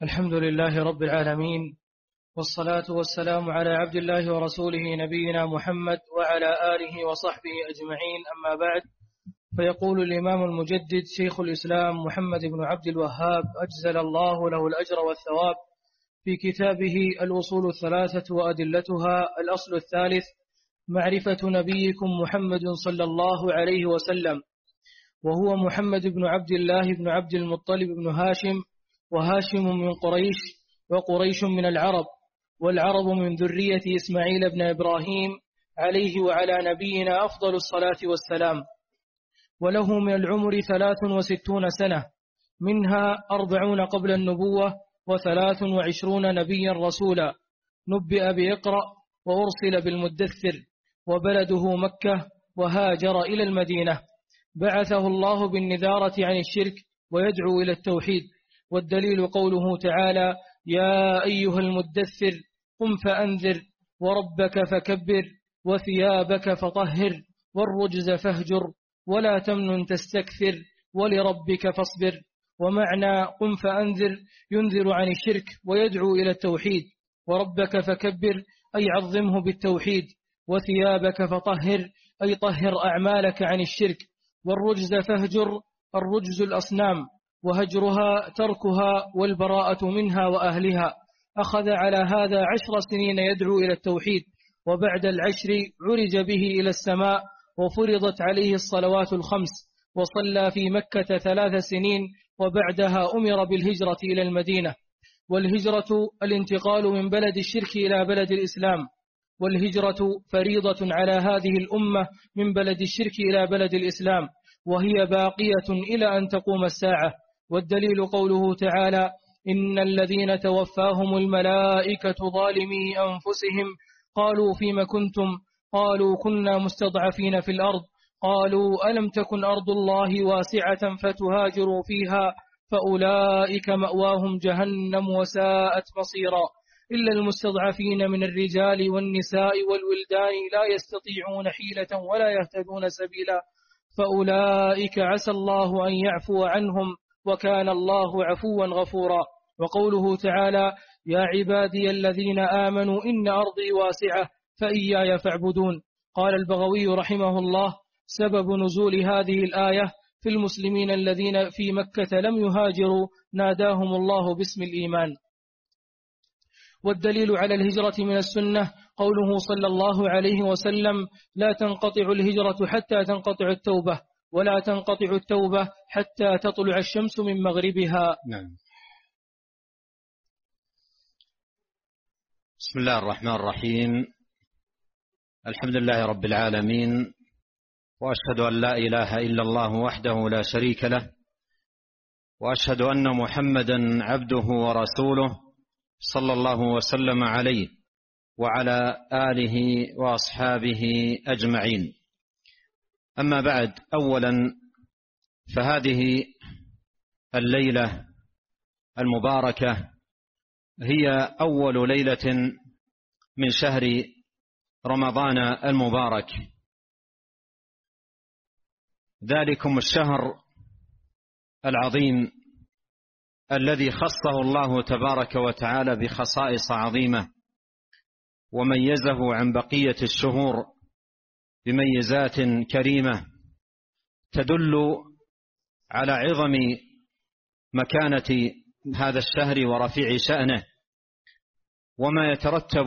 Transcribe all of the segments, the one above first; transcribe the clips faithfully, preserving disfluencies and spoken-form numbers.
الحمد لله رب العالمين، والصلاة والسلام على عبد الله ورسوله نبينا محمد وعلى آله وصحبه أجمعين. أما بعد، فيقول الإمام المجدد شيخ الإسلام محمد بن عبد الوهاب أجزل الله له الأجر والثواب في كتابه الأصول الثلاثة وأدلتها. الأصل الثالث: معرفة نبيكم محمد صلى الله عليه وسلم، وهو محمد بن عبد الله بن عبد المطلب بن هاشم، وهاشم من قريش، وقريش من العرب، والعرب من ذرية إسماعيل بن إبراهيم عليه وعلى نبينا أفضل الصلاة والسلام. وله من العمر ثلاث وستون سنة، منها أربعون قبل النبوة وثلاث وعشرون نبيا رسولا. نبئ بإقرأ وأرسل بالمدثر، وبلده مكة، وهاجر إلى المدينة. بعثه الله بالنذارة عن الشرك ويدعو إلى التوحيد. والدليل قوله تعالى: يا أيها المدثر قم فأنذر وربك فكبر وثيابك فطهر والرجز فاهجر ولا تمنن تستكثر ولربك فاصبر. ومعنى قم فأنذر ينذر عن الشرك ويدعو إلى التوحيد، وربك فكبر أي عظمه بالتوحيد، وثيابك فطهر أي طهر أعمالك عن الشرك، والرجز فاهجر الرجز الأصنام، وهجرها تركها والبراءة منها وأهلها. أخذ على هذا عشر سنين يدعو إلى التوحيد، وبعد العشر عرج به إلى السماء وفرضت عليه الصلوات الخمس، وصلى في مكة ثلاث سنين، وبعدها أمر بالهجرة إلى المدينة. والهجرة الانتقال من بلد الشرك إلى بلد الإسلام، والهجرة فريضة على هذه الأمة من بلد الشرك إلى بلد الإسلام، وهي باقية إلى أن تقوم الساعة. والدليل قوله تعالى: إن الذين توفاهم الملائكة ظالمي أنفسهم قالوا فيما كنتم قالوا كنا مستضعفين في الأرض قالوا ألم تكن أرض الله واسعة فتهاجروا فيها فأولئك مأواهم جهنم وساءت مصيرا إلا المستضعفين من الرجال والنساء والولدان لا يستطيعون حيلة ولا يهتدون سبيلا فأولئك عسى الله أن يعفو عنهم وكان الله عفوا غفورا. وقوله تعالى: يا عبادي الذين آمنوا إن أرضي واسعة فإياي فاعبدون. قال البغوي رحمه الله: سبب نزول هذه الآية في المسلمين الذين في مكة لم يهاجروا ناداهم الله باسم الإيمان. والدليل على الهجرة من السنة قوله صلى الله عليه وسلم: لا تنقطع الهجرة حتى تنقطع التوبة، ولا تنقطع التوبة حتى تطلع الشمس من مغربها. نعم. بسم الله الرحمن الرحيم. الحمد لله رب العالمين، وأشهد أن لا إله إلا الله وحده لا شريك له، وأشهد أن محمدا عبده ورسوله صلى الله وسلم عليه وعلى آله وأصحابه أجمعين. أما بعد، أولا فهذه الليلة المباركة هي أول ليلة من شهر رمضان المبارك، ذلكم الشهر العظيم الذي خصه الله تبارك وتعالى بخصائص عظيمة وميزه عن بقية الشهور بميزات كريمة تدل على عظم مكانة هذا الشهر ورفيع شأنه، وما يترتب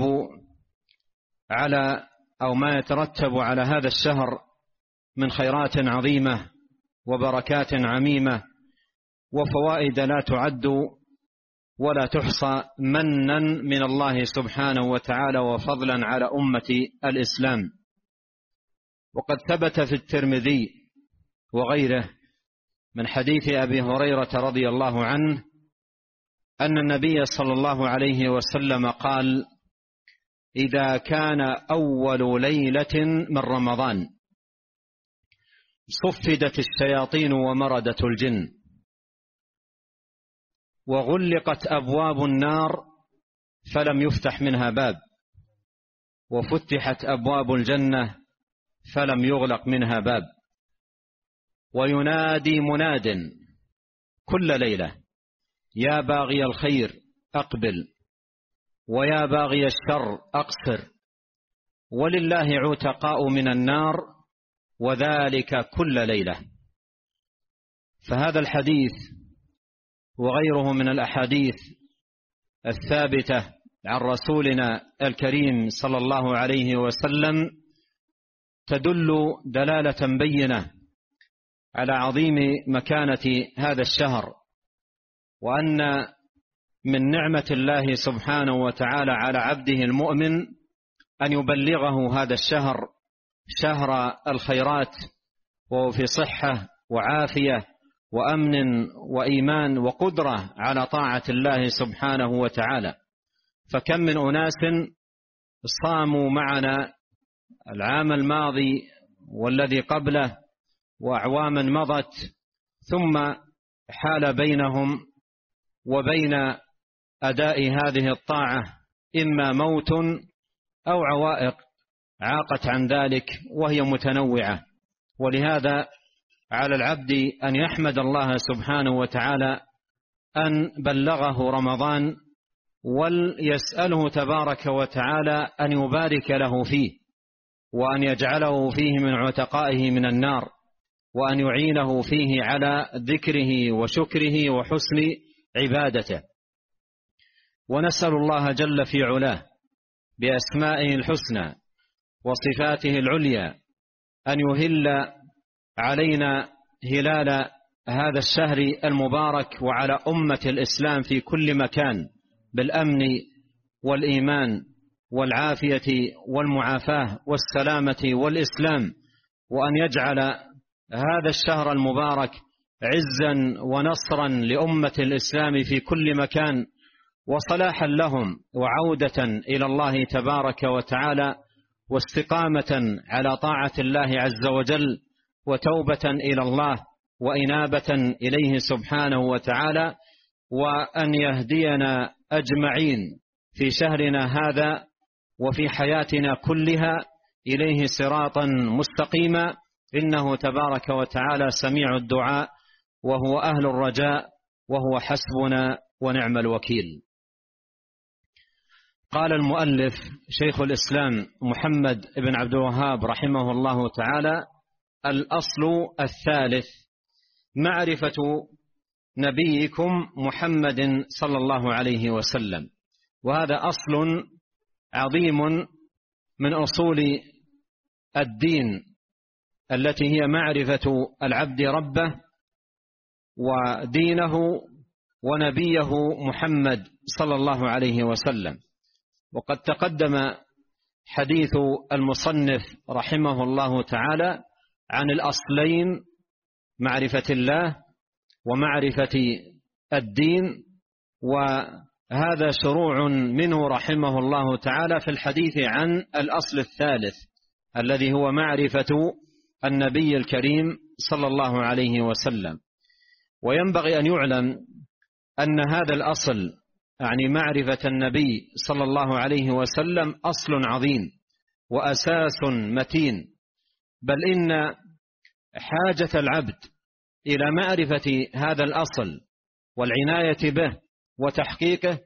على أو ما يترتب على هذا الشهر من خيرات عظيمة وبركات عميمة وفوائد لا تعد ولا تحصى، منا من الله سبحانه وتعالى وفضلا على أمة الإسلام. وقد ثبت في الترمذي وغيره من حديث أبي هريرة رضي الله عنه أن النبي صلى الله عليه وسلم قال: إذا كان أول ليلة من رمضان صفدت الشياطين ومردت الجن، وغلقت أبواب النار فلم يفتح منها باب، وفتحت أبواب الجنة فلم يغلق منها باب. وينادي مناد كل ليلة: يا باغي الخير أقبل، ويا باغي الشر أقصر، ولله عتقاء من النار وذلك كل ليلة. فهذا الحديث وغيره من الأحاديث الثابتة عن رسولنا الكريم صلى الله عليه وسلم تدل دلالة بينة على عظيم مكانة هذا الشهر، وأن من نعمة الله سبحانه وتعالى على عبده المؤمن أن يبلغه هذا الشهر شهر الخيرات، وهو في صحة وعافية وأمن وإيمان وقدرة على طاعة الله سبحانه وتعالى. فكم من أناس صاموا معنا العام الماضي والذي قبله وأعواما مضت، ثم حال بينهم وبين أداء هذه الطاعة إما موت أو عوائق عاقت عن ذلك، وهي متنوعة. ولهذا على العبد أن يحمد الله سبحانه وتعالى أن بلغه رمضان، وليسأله تبارك وتعالى أن يبارك له فيه، وأن يجعله فيه من عتقائه من النار، وأن يعينه فيه على ذكره وشكره وحسن عبادته. ونسأل الله جل في علاه بأسمائه الحسنى وصفاته العليا أن يهل علينا هلال هذا الشهر المبارك وعلى أمة الإسلام في كل مكان بالأمن والإيمان والعافية والمعافاة والسلامة والإسلام، وأن يجعل هذا الشهر المبارك عزا ونصرا لأمة الإسلام في كل مكان، وصلاحا لهم وعودة إلى الله تبارك وتعالى، واستقامة على طاعة الله عز وجل، وتوبة إلى الله وإنابة إليه سبحانه وتعالى، وأن يهدينا أجمعين في شهرنا هذا وفي حياتنا كلها إليه صراطا مستقيما، إنه تبارك وتعالى سميع الدعاء وهو أهل الرجاء وهو حسبنا ونعم الوكيل. قال المؤلف شيخ الإسلام محمد بن عبد الوهاب رحمه الله تعالى: الأصل الثالث معرفة نبيكم محمد صلى الله عليه وسلم. وهذا أصل عظيم من أصول الدين التي هي معرفة العبد ربه ودينه ونبيه محمد صلى الله عليه وسلم. وقد تقدم حديث المصنف رحمه الله تعالى عن الأصلين: معرفة الله ومعرفة الدين، وهذا شروع منه رحمه الله تعالى في الحديث عن الأصل الثالث الذي هو معرفة النبي الكريم صلى الله عليه وسلم. وينبغي أن يعلم أن هذا الأصل يعني معرفة النبي صلى الله عليه وسلم أصل عظيم وأساس متين، بل إن حاجة العبد إلى معرفة هذا الأصل والعناية به وتحقيقه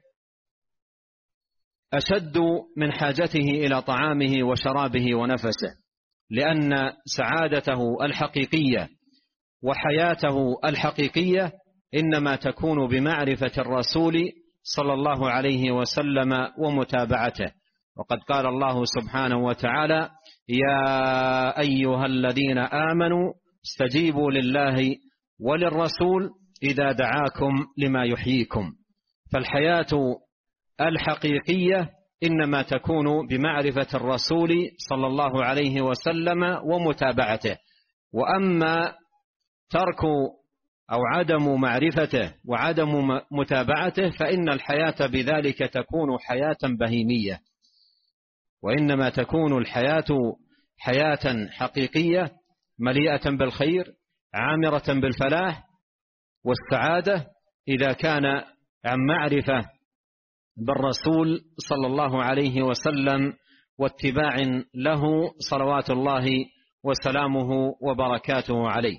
أشد من حاجته إلى طعامه وشرابه ونفسه، لأن سعادته الحقيقية وحياته الحقيقية إنما تكون بمعرفة الرسول صلى الله عليه وسلم ومتابعته. وقد قال الله سبحانه وتعالى: يا أيها الذين آمنوا استجيبوا لله وللرسول إذا دعاكم لما يحييكم. فالحياة الحقيقية إنما تكون بمعرفة الرسول صلى الله عليه وسلم ومتابعته. وأما ترك أو عدم معرفته وعدم متابعته فإن الحياة بذلك تكون حياة بهيمية، وإنما تكون الحياة حياة حقيقية مليئة بالخير عامرة بالفلاح والسعادة إذا كان عن معرفة بالرسول صلى الله عليه وسلم واتباع له صلوات الله وسلامه وبركاته عليه.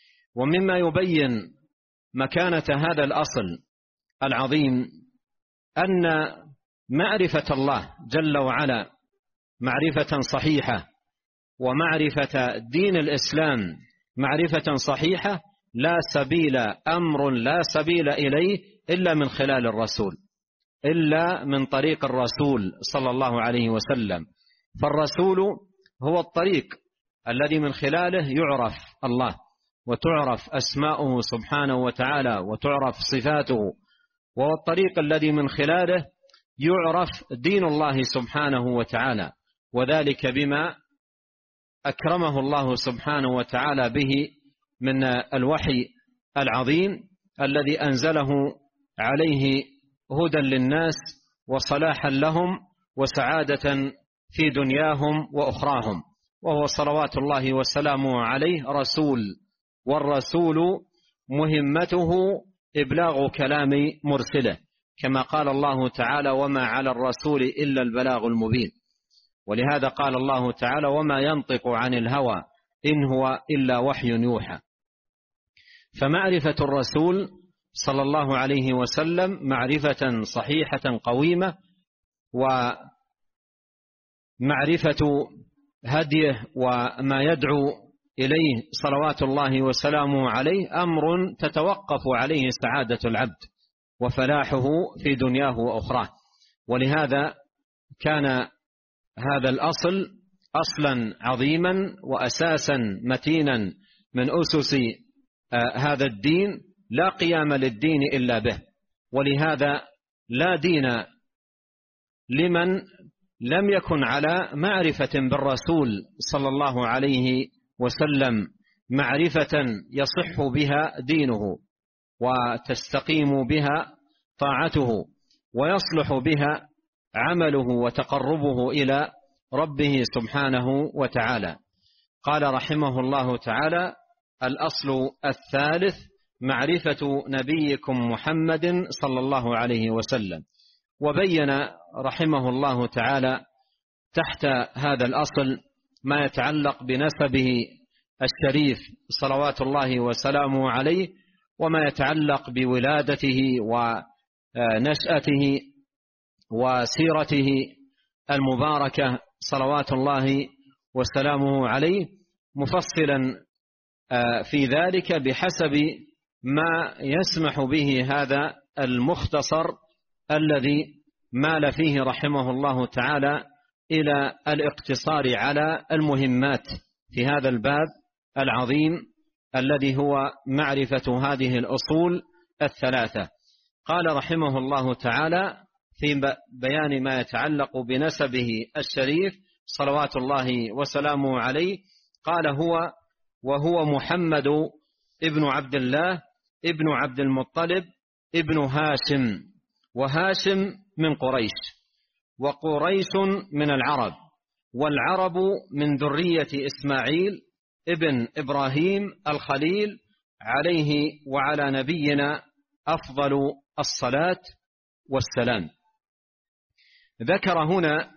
ومما يبين مكانة هذا الأصل العظيم أن معرفة الله جل وعلا معرفة صحيحة، ومعرفة دين الإسلام معرفة صحيحة لا سبيل أمر لا سبيل إليه إلا من خلال الرسول، إلا من طريق الرسول صلى الله عليه وسلم. فالرسول هو الطريق الذي من خلاله يعرف الله، وتعرف أسماؤه سبحانه وتعالى، وتعرف صفاته، وهو الطريق الذي من خلاله يعرف دين الله سبحانه وتعالى، وذلك بما أكرمه الله سبحانه وتعالى به من الوحي العظيم الذي أنزله عليه هدى للناس وصلاحا لهم وسعادة في دنياهم وأخراهم، وهو صلوات الله وسلامه عليه رسول، والرسول مهمته إبلاغ كلام مرسله، كما قال الله تعالى: وما على الرسول إلا البلاغ المبين. ولهذا قال الله تعالى: وما ينطق عن الهوى إن هو إلا وحي يوحى. فمعرفة الرسول صلى الله عليه وسلم معرفة صحيحة قويمة، ومعرفة هديه وما يدعو إليه صلوات الله وسلامه عليه أمر تتوقف عليه سعادة العبد وفلاحه في دنياه وأخراه. ولهذا كان هذا الأصل أصلا عظيما وأساسا متينا من أسس هذا الدين، لا قيام للدين إلا به. ولهذا لا دين لمن لم يكن على معرفة بالرسول صلى الله عليه وسلم، معرفة يصح بها دينه وتستقيم بها طاعته ويصلح بها عمله وتقربه إلى ربه سبحانه وتعالى. قال رحمه الله تعالى: الأصل الثالث معرفة نبيكم محمد صلى الله عليه وسلم. وبين رحمه الله تعالى تحت هذا الأصل ما يتعلق بنسبه الشريف صلوات الله وسلامه عليه، وما يتعلق بولادته ونشأته وسيرته المباركة صلوات الله وسلامه عليه، مفصلا في ذلك بحسب ما يسمح به هذا المختصر الذي مال فيه رحمه الله تعالى إلى الاقتصار على المهمات في هذا الباب العظيم الذي هو معرفة هذه الأصول الثلاثة. قال رحمه الله تعالى في بيان ما يتعلق بنسبه الشريف صلوات الله وسلامه عليه، قال: هو وهو محمد ابن عبد الله ابن عبد المطلب ابن هاشم، وهاشم من قريش، وقريش من العرب، والعرب من ذرية إسماعيل ابن إبراهيم الخليل عليه وعلى نبينا أفضل الصلاة والسلام. ذكر هنا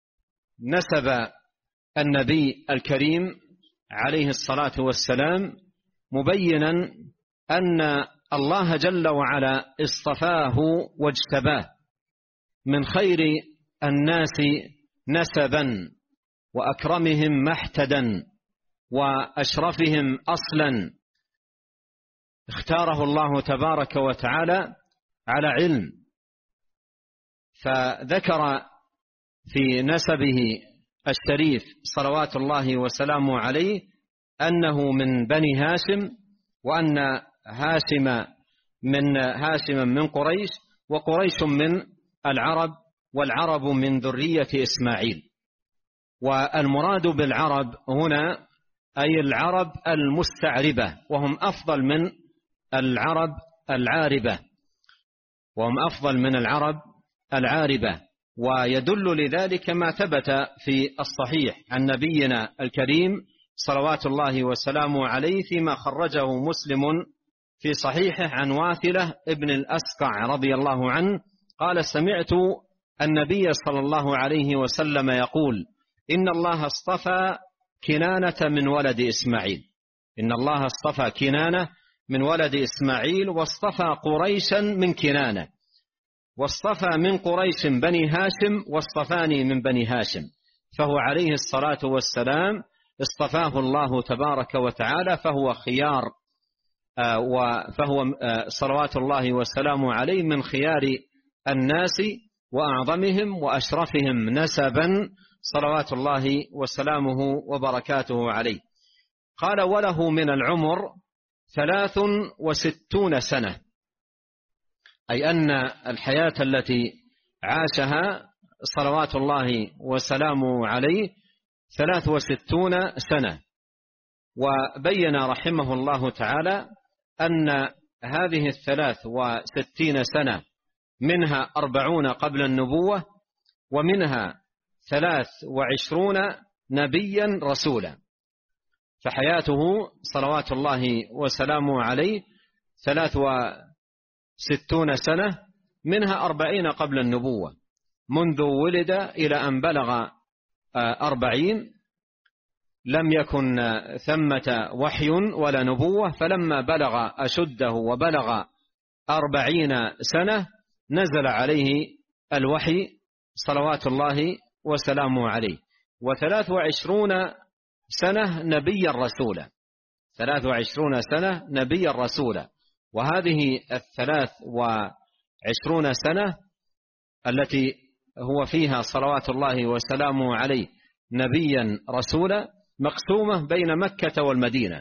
نسب النبي الكريم عليه الصلاة والسلام مبينا أن الله جل وعلا اصطفاه واجتباه من خير الناس نسبا وأكرمهم محتدا وأشرفهم أصلا. اختاره الله تبارك وتعالى على علم، فذكر في نسبه الشريف صلوات الله وسلامه عليه أنه من بني هاشم، وأن هاشم من هاشم من قريش، وقريش من العرب، والعرب من ذرية إسماعيل. والمراد بالعرب هنا أي العرب المستعربة، وهم أفضل من العرب العاربة، وهم أفضل من العرب العاربة. ويدل لذلك ما ثبت في الصحيح عن نبينا الكريم صلوات الله وسلامه عليه فيما خرجه مسلم في صحيحه عن واثلة ابن الأسقع رضي الله عنه قال: سمعت النبي صلى الله عليه وسلم يقول: إن الله اصطفى كنانة من ولد إسماعيل، إن الله اصطفى كنانة من ولد إسماعيل، واصطفى قريشا من كنانة. واصطفى من قريش بني هاشم واصطفاني من بني هاشم، فهو عليه الصلاة والسلام اصطفاه الله تبارك وتعالى، فهو خيار فهو صلوات الله وسلامه عليه من خيار الناس وأعظمهم وأشرفهم نسبا صلوات الله وسلامه وبركاته عليه. قال: وله من العمر ثلاث وستون سنة، أي أن الحياة التي عاشها صلوات الله وسلامه عليه ثلاث وستون سنة. وبين رحمه الله تعالى أن هذه الثلاث وستين سنة منها أربعون قبل النبوة، ومنها ثلاث وعشرون نبيا رسولا، فحياته صلوات الله وسلامه عليه ثلاث وستون سنة، منها أربعين قبل النبوة، منذ ولد إلى أن بلغ أربعين لم يكن ثمة وحي ولا نبوة، فلما بلغ أشده وبلغ أربعين سنة نزل عليه الوحي صلوات الله وسلامه عليه. وثلاث وعشرون سنة نبيا رسولا، ثلاث وعشرون سنة نبيا رسولا. وهذه الثلاث وعشرون سنة التي هو فيها صلوات الله وسلامه عليه نبيا رسولا مقسومة بين مكة والمدينة،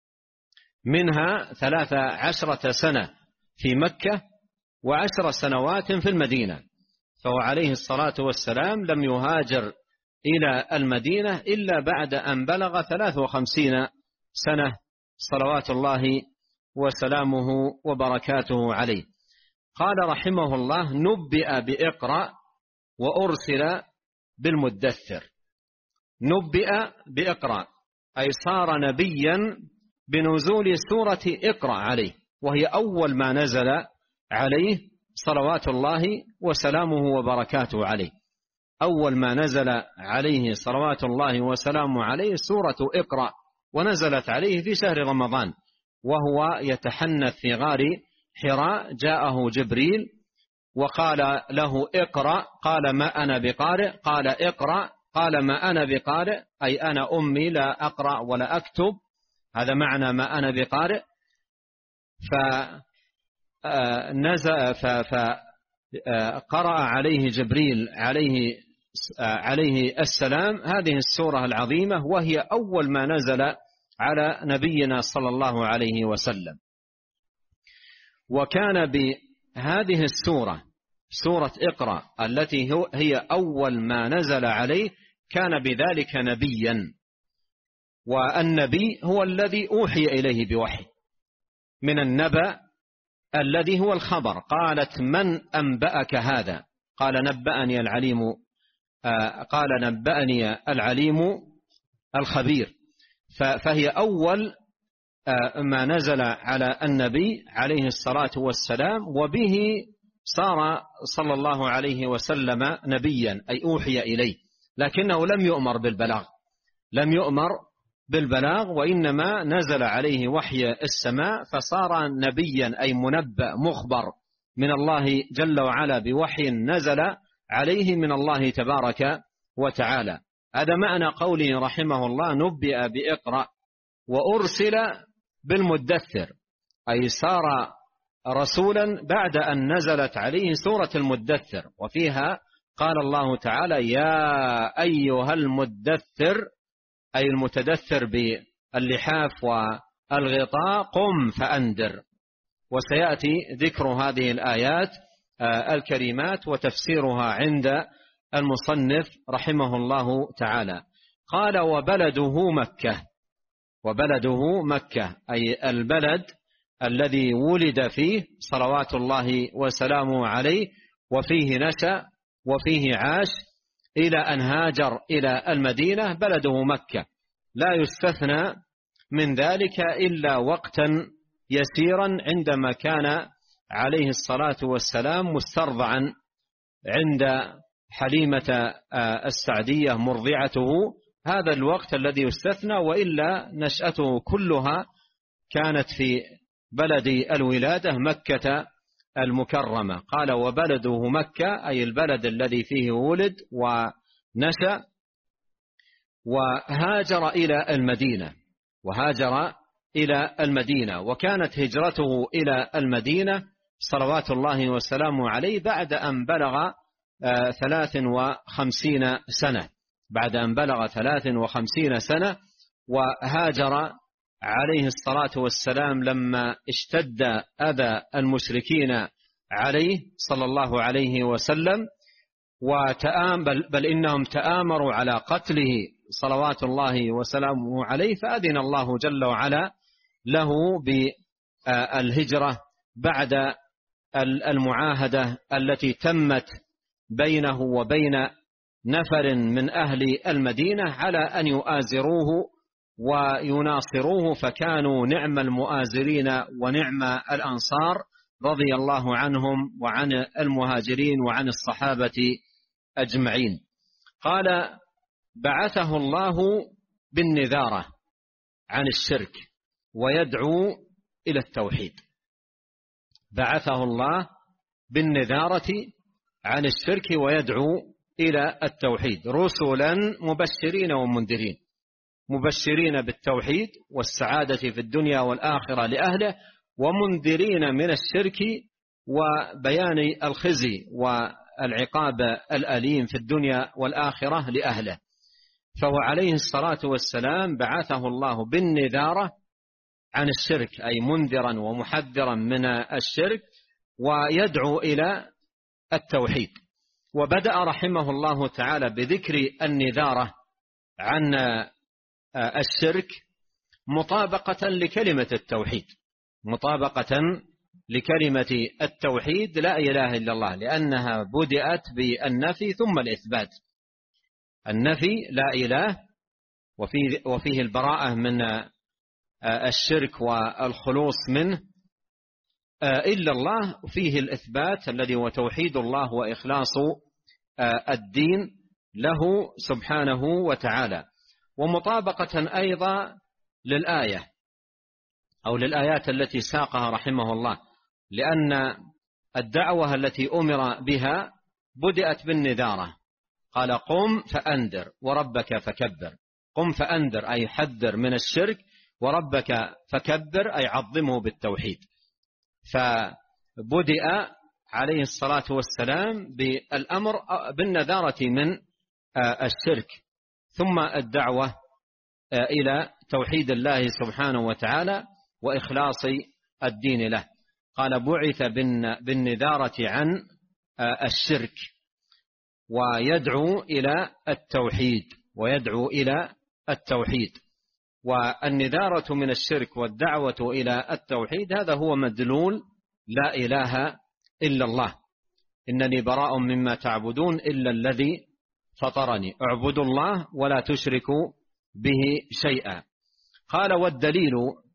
منها ثلاث عشرة سنة في مكة وعشر سنوات في المدينة، فهو عليه الصلاة والسلام لم يهاجر إلى المدينة إلا بعد أن بلغ ثلاث وخمسين سنة صلوات الله وسلامه وبركاته عليه. قال رحمه الله: نبئ بإقرأ وأرسل بالمدثر. نبئ بإقرأ أي صار نبيا بنزول سورة إقرأ عليه، وهي أول ما نزل عليه صلوات الله وسلامه وبركاته عليه. أول ما نزل عليه صلوات الله وسلامه عليه سورة إقرأ، ونزلت عليه في شهر رمضان وهو يتحنث في غار حراء. جاءه جبريل وقال له: اقرأ. قال: ما أنا بقارئ. قال: اقرأ. قال: ما أنا بقارئ أي أنا أمي لا أقرأ ولا أكتب، هذا معنى ما أنا بقارئ. فنزل فقرأ عليه جبريل عليه عليه السلام هذه السورة العظيمة، وهي أول ما نزل على نبينا صلى الله عليه وسلم. وكان بهذه السورة سورة إقرأ التي هي أول ما نزل عليه كان بذلك نبيا، والنبي هو الذي أوحي إليه بوحي من النبأ الذي هو الخبر. قالت: من أنبأك هذا؟ قال: نبأني العليم قال نبأني العليم الخبير. فهي أول ما نزل على النبي عليه الصلاة والسلام، وبه صار صلى الله عليه وسلم نبيا أي أوحي إليه، لكنه لم يؤمر بالبلاغ لم يؤمر بالبلاغ وإنما نزل عليه وحي السماء، فصار نبيا أي منبأ مخبر من الله جل وعلا بوحي نزل عليه من الله تبارك وتعالى. هذا معنى قوله رحمه الله: نبئ بإقرأ وأرسل بالمدثر، أي صار رسولا بعد أن نزلت عليه سورة المدثر، وفيها قال الله تعالى: يا أيها المدثر أي المتدثر باللحاف والغطاء قم فأنذر. وسيأتي ذكر هذه الآيات الكريمات وتفسيرها عند المصنف رحمه الله تعالى. قال: وبلده مكة. وبلده مكة أي البلد الذي ولد فيه صلوات الله وسلامه عليه، وفيه نشأ وفيه عاش إلى أن هاجر إلى المدينة، بلده مكة. لا يستثنى من ذلك إلا وقتا يسيرا عندما كان عليه الصلاة والسلام مسترضعا عند حليمة السعدية مرضعته، هذا الوقت الذي يستثنى، وإلا نشأته كلها كانت في بلد الولادة مكة المكرمة. قال وبلده مكة، أي البلد الذي فيه ولد ونشأ. وهاجر إلى المدينة وهاجر إلى المدينة وكانت هجرته إلى المدينة صلوات الله وسلامه عليه بعد أن بلغ ثلاث وخمسين سنة بعد أن بلغ ثلاث وخمسين سنة وهاجر عليه الصلاة والسلام لما اشتد أذى المشركين عليه صلى الله عليه وسلم، وتآمل بل إنهم تآمروا على قتله صلوات الله وسلامه عليه، فأذن الله جل وعلا له بالهجرة بعد المعاهدة التي تمت بينه وبين نفر من أهل المدينة على أن يؤازروه ويناصروه، فكانوا نعم المؤازرين ونعم الأنصار رضي الله عنهم وعن المهاجرين وعن الصحابة أجمعين. قال بعثه الله بالنذارة عن الشرك ويدعو إلى التوحيد. بعثه الله بالنذارة عن الشرك ويدعو إلى التوحيد، رسلا مبشرين ومنذرين، مبشرين بالتوحيد والسعادة في الدنيا والآخرة لأهله، ومنذرين من الشرك وبيان الخزي والعقاب الأليم في الدنيا والآخرة لأهله. فهو عليه الصلاة والسلام بعثه الله بالنذارة عن الشرك، أي منذرا ومحذرا من الشرك، ويدعو إلى التوحيد. وبدأ رحمه الله تعالى بذكر النذارة عن الشرك مطابقة لكلمة التوحيد، مطابقة لكلمة التوحيد لا إله إلا الله، لأنها بدأت بالنفي ثم الإثبات. النفي لا إله وفيه, وفيه البراءة من الشرك والخلوص منه إلا الله، وفيه الإثبات الذي هو توحيد الله وإخلاص الدين له سبحانه وتعالى. ومطابقة أيضا للآية أو للآيات التي ساقها رحمه الله، لأن الدعوة التي أمر بها بدأت بالنذارة. قال قم فأنذر وربك فكبر. قم فأنذر أي حذر من الشرك، وربك فكبر أي عظمه بالتوحيد. فبدأ عليه الصلاة والسلام بالأمر بالنذارة من الشرك، ثم الدعوة إلى توحيد الله سبحانه وتعالى وإخلاص الدين له. قال بعث بالنذارة عن الشرك ويدعو إلى التوحيد ويدعو إلى التوحيد. والنذارة من الشرك والدعوة إلى التوحيد هذا هو مدلول لا إله إلا الله. إنني براء مما تعبدون إلا الذي فطرني، اعبدوا الله ولا تشركوا به شيئا. قال والدليل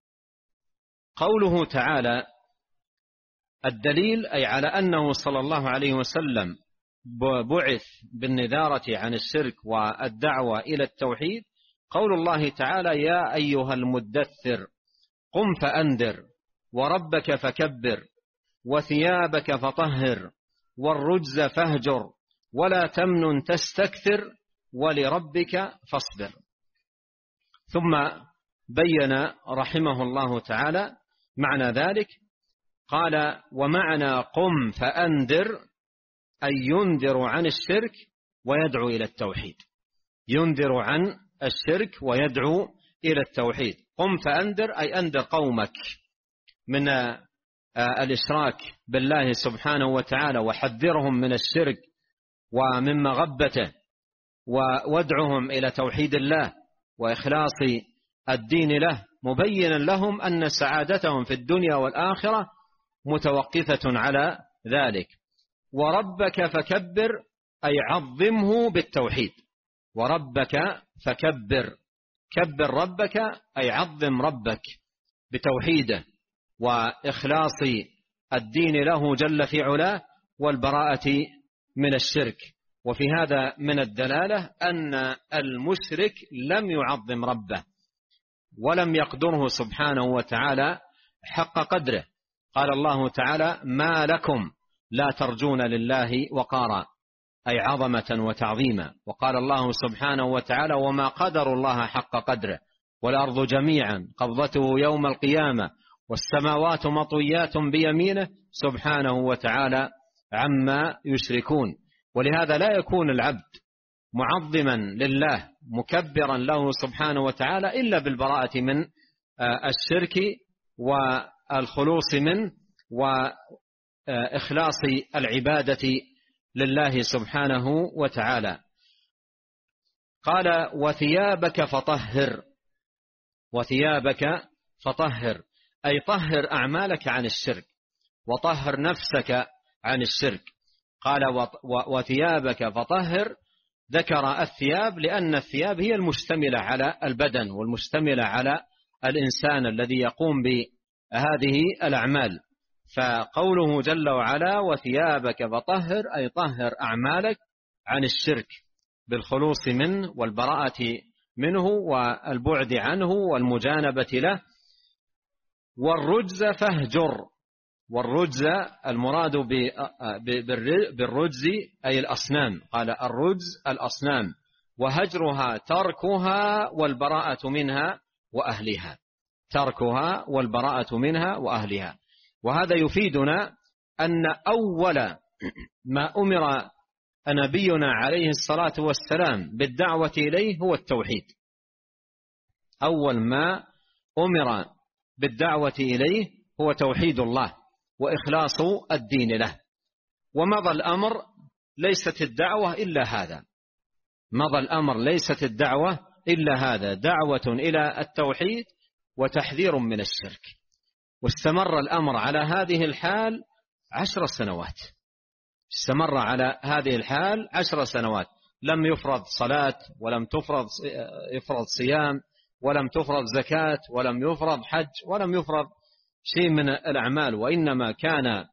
قوله تعالى، الدليل أي على أنه صلى الله عليه وسلم بعث بالنذارة عن الشرك والدعوة إلى التوحيد قول الله تعالى يا أيها المدثر قم فأنذر وربك فكبر وثيابك فطهر والرجز فاهجر ولا تمنن تستكثر ولربك فاصبر. ثم بين رحمه الله تعالى معنى ذلك، قال ومعنى قم فأنذر أي ينذر عن الشرك ويدعو إلى التوحيد، ينذر عن الشرك ويدعو إلى التوحيد. قم فأنذر أي أنذر قومك من الإشراك بالله سبحانه وتعالى وحذرهم من الشرك ومن مغبته، وادعهم إلى توحيد الله وإخلاص الدين له، مبينا لهم أن سعادتهم في الدنيا والآخرة متوقفة على ذلك. وربك فكبر أي عظمه بالتوحيد، وربك فكبر، كبر ربك أي عظم ربك بتوحيده وإخلاص الدين له جل في علاه والبراءة من الشرك. وفي هذا من الدلالة أن المشرك لم يعظم ربه ولم يقدره سبحانه وتعالى حق قدره، قال الله تعالى: ما لكم لا ترجون لله وقارا، أي عظمة وتعظيما. وقال الله سبحانه وتعالى: وما قدر الله حق قدره والأرض جميعا قبضته يوم القيامة والسماوات مطويات بيمينه سبحانه وتعالى عما يشركون. ولهذا لا يكون العبد معظما لله مكبرا له سبحانه وتعالى إلا بالبراءة من الشرك والخلوص منه وإخلاص العبادة لله سبحانه وتعالى. قال: وثيابك فطهر، وثيابك فطهر، أي طهر أعمالك عن الشرك وطهر نفسك عن الشرك. قال: وثيابك فطهر، ذكر الثياب لأن الثياب هي المشتملة على البدن والمشتملة على الإنسان الذي يقوم بهذه الأعمال. فقوله جل وعلا: وثيابك فطهر، أي طهر أعمالك عن الشرك بالخلوص منه والبراءة منه والبعد عنه والمجانبة له. والرجز فاهجر، والرجز المراد بالرجز أي الأصنام، قال: الرجز الأصنام، وهجرها تركها والبراءة منها وأهلها، تركها والبراءة منها وأهلها. وهذا يفيدنا أن أول ما أمر نبينا عليه الصلاة والسلام بالدعوة إليه هو التوحيد. أول ما أمر بالدعوة إليه هو توحيد الله وإخلاص الدين له. ومضى الأمر ليست الدعوة إلا هذا، مضى الأمر ليست الدعوة إلا هذا، دعوة إلى التوحيد وتحذير من الشرك. واستمر الأمر على هذه الحال عشر سنوات، استمر على هذه الحال عشر سنوات، لم يفرض صلاة ولم تفرض يفرض صيام ولم تفرض زكاة ولم يفرض حج ولم يفرض شيء من الأعمال، وإنما كان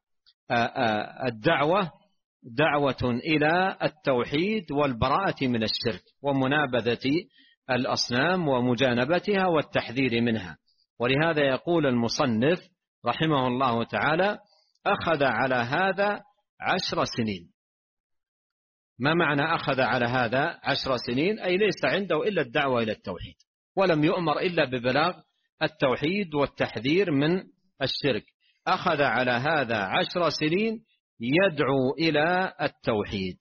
الدعوة دعوة إلى التوحيد والبراءة من الشرك ومنابذة الأصنام ومجانبتها والتحذير منها. ولهذا يقول المصنف رحمه الله تعالى: أخذ على هذا عشر سنين. ما معنى أخذ على هذا عشر سنين؟ أي ليس عنده إلا الدعوة إلى التوحيد، ولم يؤمر إلا ببلاغ التوحيد والتحذير من الشرك. أخذ على هذا عشر سنين يدعو إلى التوحيد.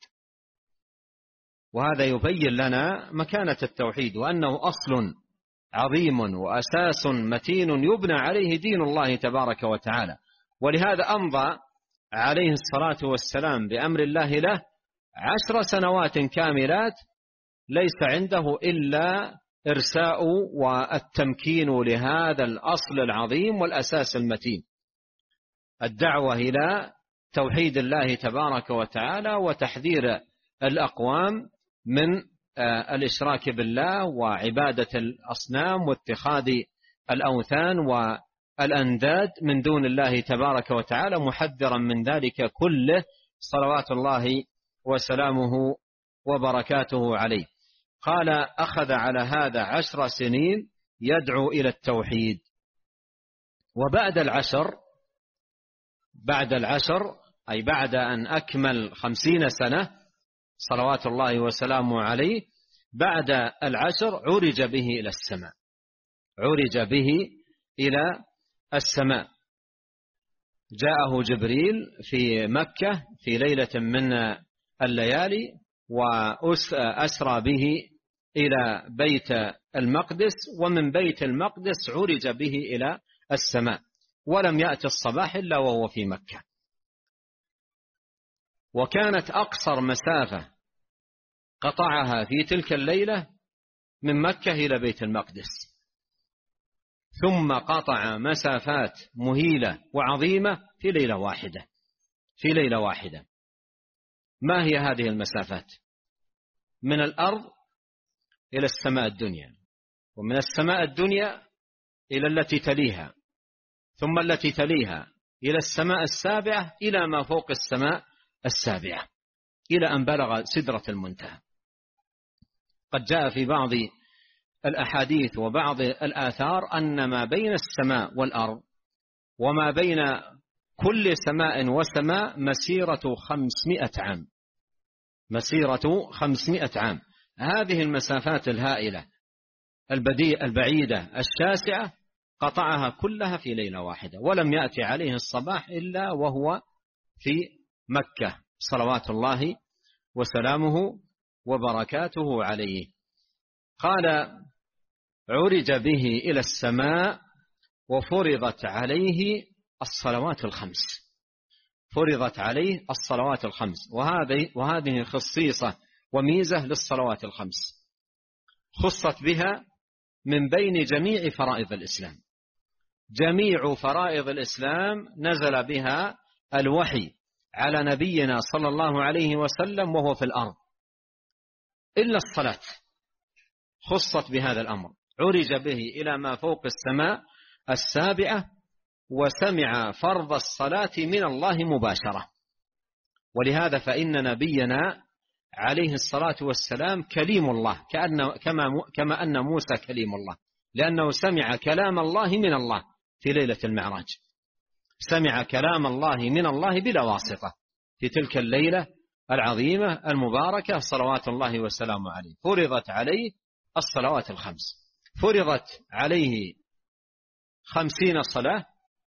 وهذا يبين لنا مكانة التوحيد وأنه أصل عظيم وأساس متين يبنى عليه دين الله تبارك وتعالى. ولهذا أمضى عليه الصلاة والسلام بأمر الله له عشر سنوات كاملات ليس عنده إلا إرساء والتمكين لهذا الأصل العظيم والأساس المتين، الدعوة إلى توحيد الله تبارك وتعالى وتحذير الأقوام من الإشراك بالله وعبادة الأصنام واتخاذ الأوثان والأنداد من دون الله تبارك وتعالى، محذرا من ذلك كله صلوات الله وسلامه وبركاته عليه. قال: أخذ على هذا عشر سنين يدعو إلى التوحيد. وبعد العشر بعد العشر أي بعد أن أكمل خمسين سنة صلوات الله وسلامه عليه، بعد العشر عرج به إلى السماء، عرج به إلى السماء. جاءه جبريل في مكة في ليلة من الليالي وأسرى به إلى بيت المقدس، ومن بيت المقدس عرج به إلى السماء، ولم يأتي الصباح إلا وهو في مكة. وكانت أقصر مسافة قطعها في تلك الليلة من مكة إلى بيت المقدس، ثم قطع مسافات مهيلة وعظيمة في ليلة واحدة في ليلة واحدة. ما هي هذه المسافات؟ من الأرض إلى السماء الدنيا، ومن السماء الدنيا إلى التي تليها، ثم التي تليها إلى السماء السابعة، إلى ما فوق السماء السابعة، إلى أن بلغ سدرة المنتهى. قد جاء في بعض الأحاديث وبعض الآثار أن ما بين السماء والأرض وما بين كل سماء وسماء مسيرة خمسمائة عام، مسيرة خمسمائة عام. هذه المسافات الهائلة البعيدة الشاسعة قطعها كلها في ليلة واحدة، ولم يأتي عليه الصباح إلا وهو في مكة صلوات الله وسلامه وبركاته عليه. قال: عرج به إلى السماء وفرضت عليه الصلوات الخمس، فرضت عليه الصلوات الخمس. وهذه وهذه خصيصة وميزة للصلوات الخمس، خصت بها من بين جميع فرائض الإسلام. جميع فرائض الإسلام نزل بها الوحي على نبينا صلى الله عليه وسلم وهو في الأرض، إلا الصلاة خصت بهذا الأمر. عرج به إلى ما فوق السماء السابعة وسمع فرض الصلاة من الله مباشرة. ولهذا فإن نبينا عليه الصلاة والسلام كليم الله، كأن كما كما أن موسى كليم الله، لأنه سمع كلام الله من الله في ليلة المعراج، سمع كلام الله من الله بلا واسطة في تلك الليلة العظيمة المباركة صلوات الله وسلامه عليه. فرضت عليه الصلوات الخمس، فرضت عليه خمسين صلاة.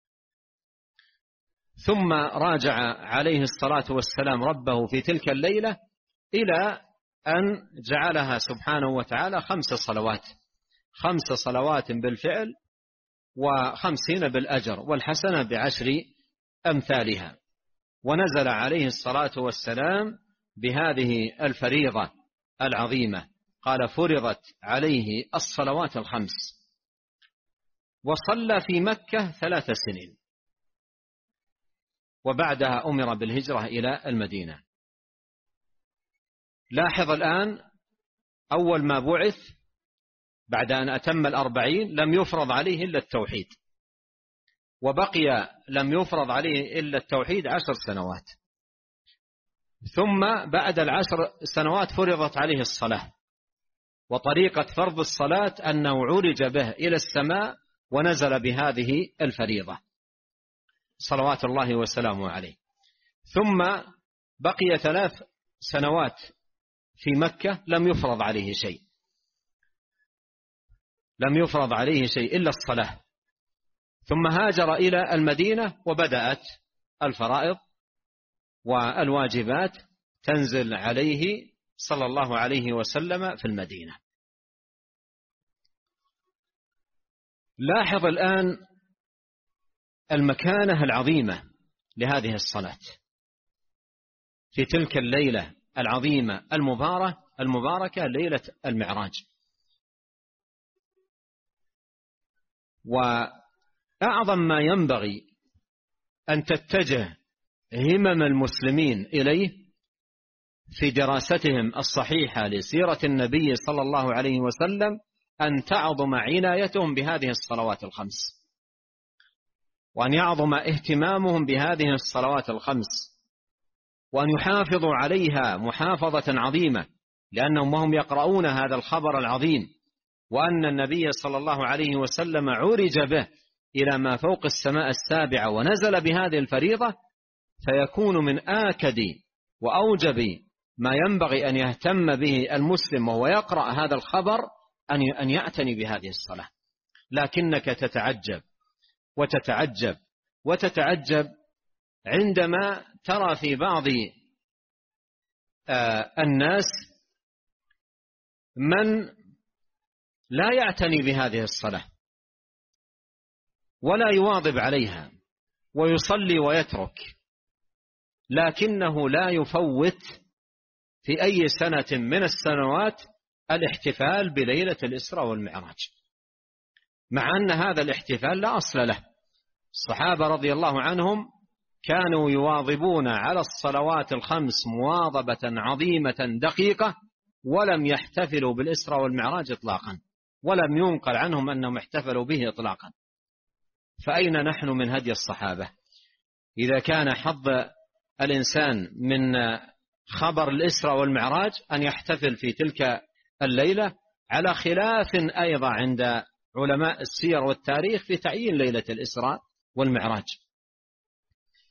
ثم راجع عليه الصلاة والسلام ربه في تلك الليلة إلى أن جعلها سبحانه وتعالى خمس صلوات، خمس صلوات بالفعل وخمسين بالأجر، والحسنة بعشر أمثالها. ونزل عليه الصلاة والسلام بهذه الفريضة العظيمة. قال: فرضت عليه الصلوات الخمس. وصلى في مكة ثلاث سنين، وبعدها أمر بالهجرة إلى المدينة. لاحظ الآن، أول ما بعث بعد أن أتم الأربعين لم يفرض عليه إلا التوحيد، وبقي لم يفرض عليه إلا التوحيد عشر سنوات. ثم بعد العشر سنوات فرضت عليه الصلاة، وطريقة فرض الصلاة أنه عرج به إلى السماء ونزل بهذه الفريضة صلوات الله وسلامه عليه. ثم بقي ثلاث سنوات في مكة لم يفرض عليه شيء، لم يفرض عليه شيء إلا الصلاة. ثم هاجر إلى المدينة وبدأت الفرائض والواجبات تنزل عليه صلى الله عليه وسلم في المدينة. لاحظ الآن المكانة العظيمة لهذه الصلاة في تلك الليلة العظيمة المباركة المباركة ليلة المعراج. وأعظم ما ينبغي أن تتجه همم المسلمين إليه في دراستهم الصحيحة لسيرة النبي صلى الله عليه وسلم أن تعظم عنايتهم بهذه الصلوات الخمس، وأن يعظم اهتمامهم بهذه الصلوات الخمس، وأن يحافظوا عليها محافظة عظيمة، لأنهم وهم يقرؤون هذا الخبر العظيم وأن النبي صلى الله عليه وسلم عرج به إلى ما فوق السماء السابعة ونزل بهذه الفريضة، فيكون من آكد وأوجب ما ينبغي أن يهتم به المسلم وهو يقرأ هذا الخبر أن يعتني بهذه الصلاة. لكنك تتعجب وتتعجب وتتعجب عندما ترى في بعض الناس من لا يعتني بهذه الصلاة ولا يواظب عليها ويصلي ويترك، لكنه لا يفوت في أي سنة من السنوات الاحتفال بليلة الإسراء والمعراج، مع أن هذا الاحتفال لا أصل له. الصحابة رضي الله عنهم كانوا يواظبون على الصلوات الخمس مواظبة عظيمة دقيقة، ولم يحتفلوا بالإسراء والمعراج إطلاقا، ولم ينقل عنهم أنهم احتفلوا به إطلاقا. فأين نحن من هدي الصحابة؟ إذا كان حظ الإنسان من خبر الإسراء والمعراج أن يحتفل في تلك الليلة، على خلاف أيضا عند علماء السير والتاريخ في تعيين ليلة الإسراء والمعراج.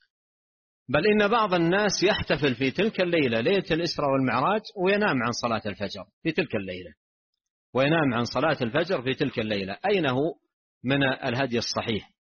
بل إن بعض الناس يحتفل في تلك الليلة ليلة الإسراء والمعراج وينام عن صلاة الفجر في تلك الليلة، وينام عن صلاة الفجر في تلك الليلة. أين هو من الهدي الصحيح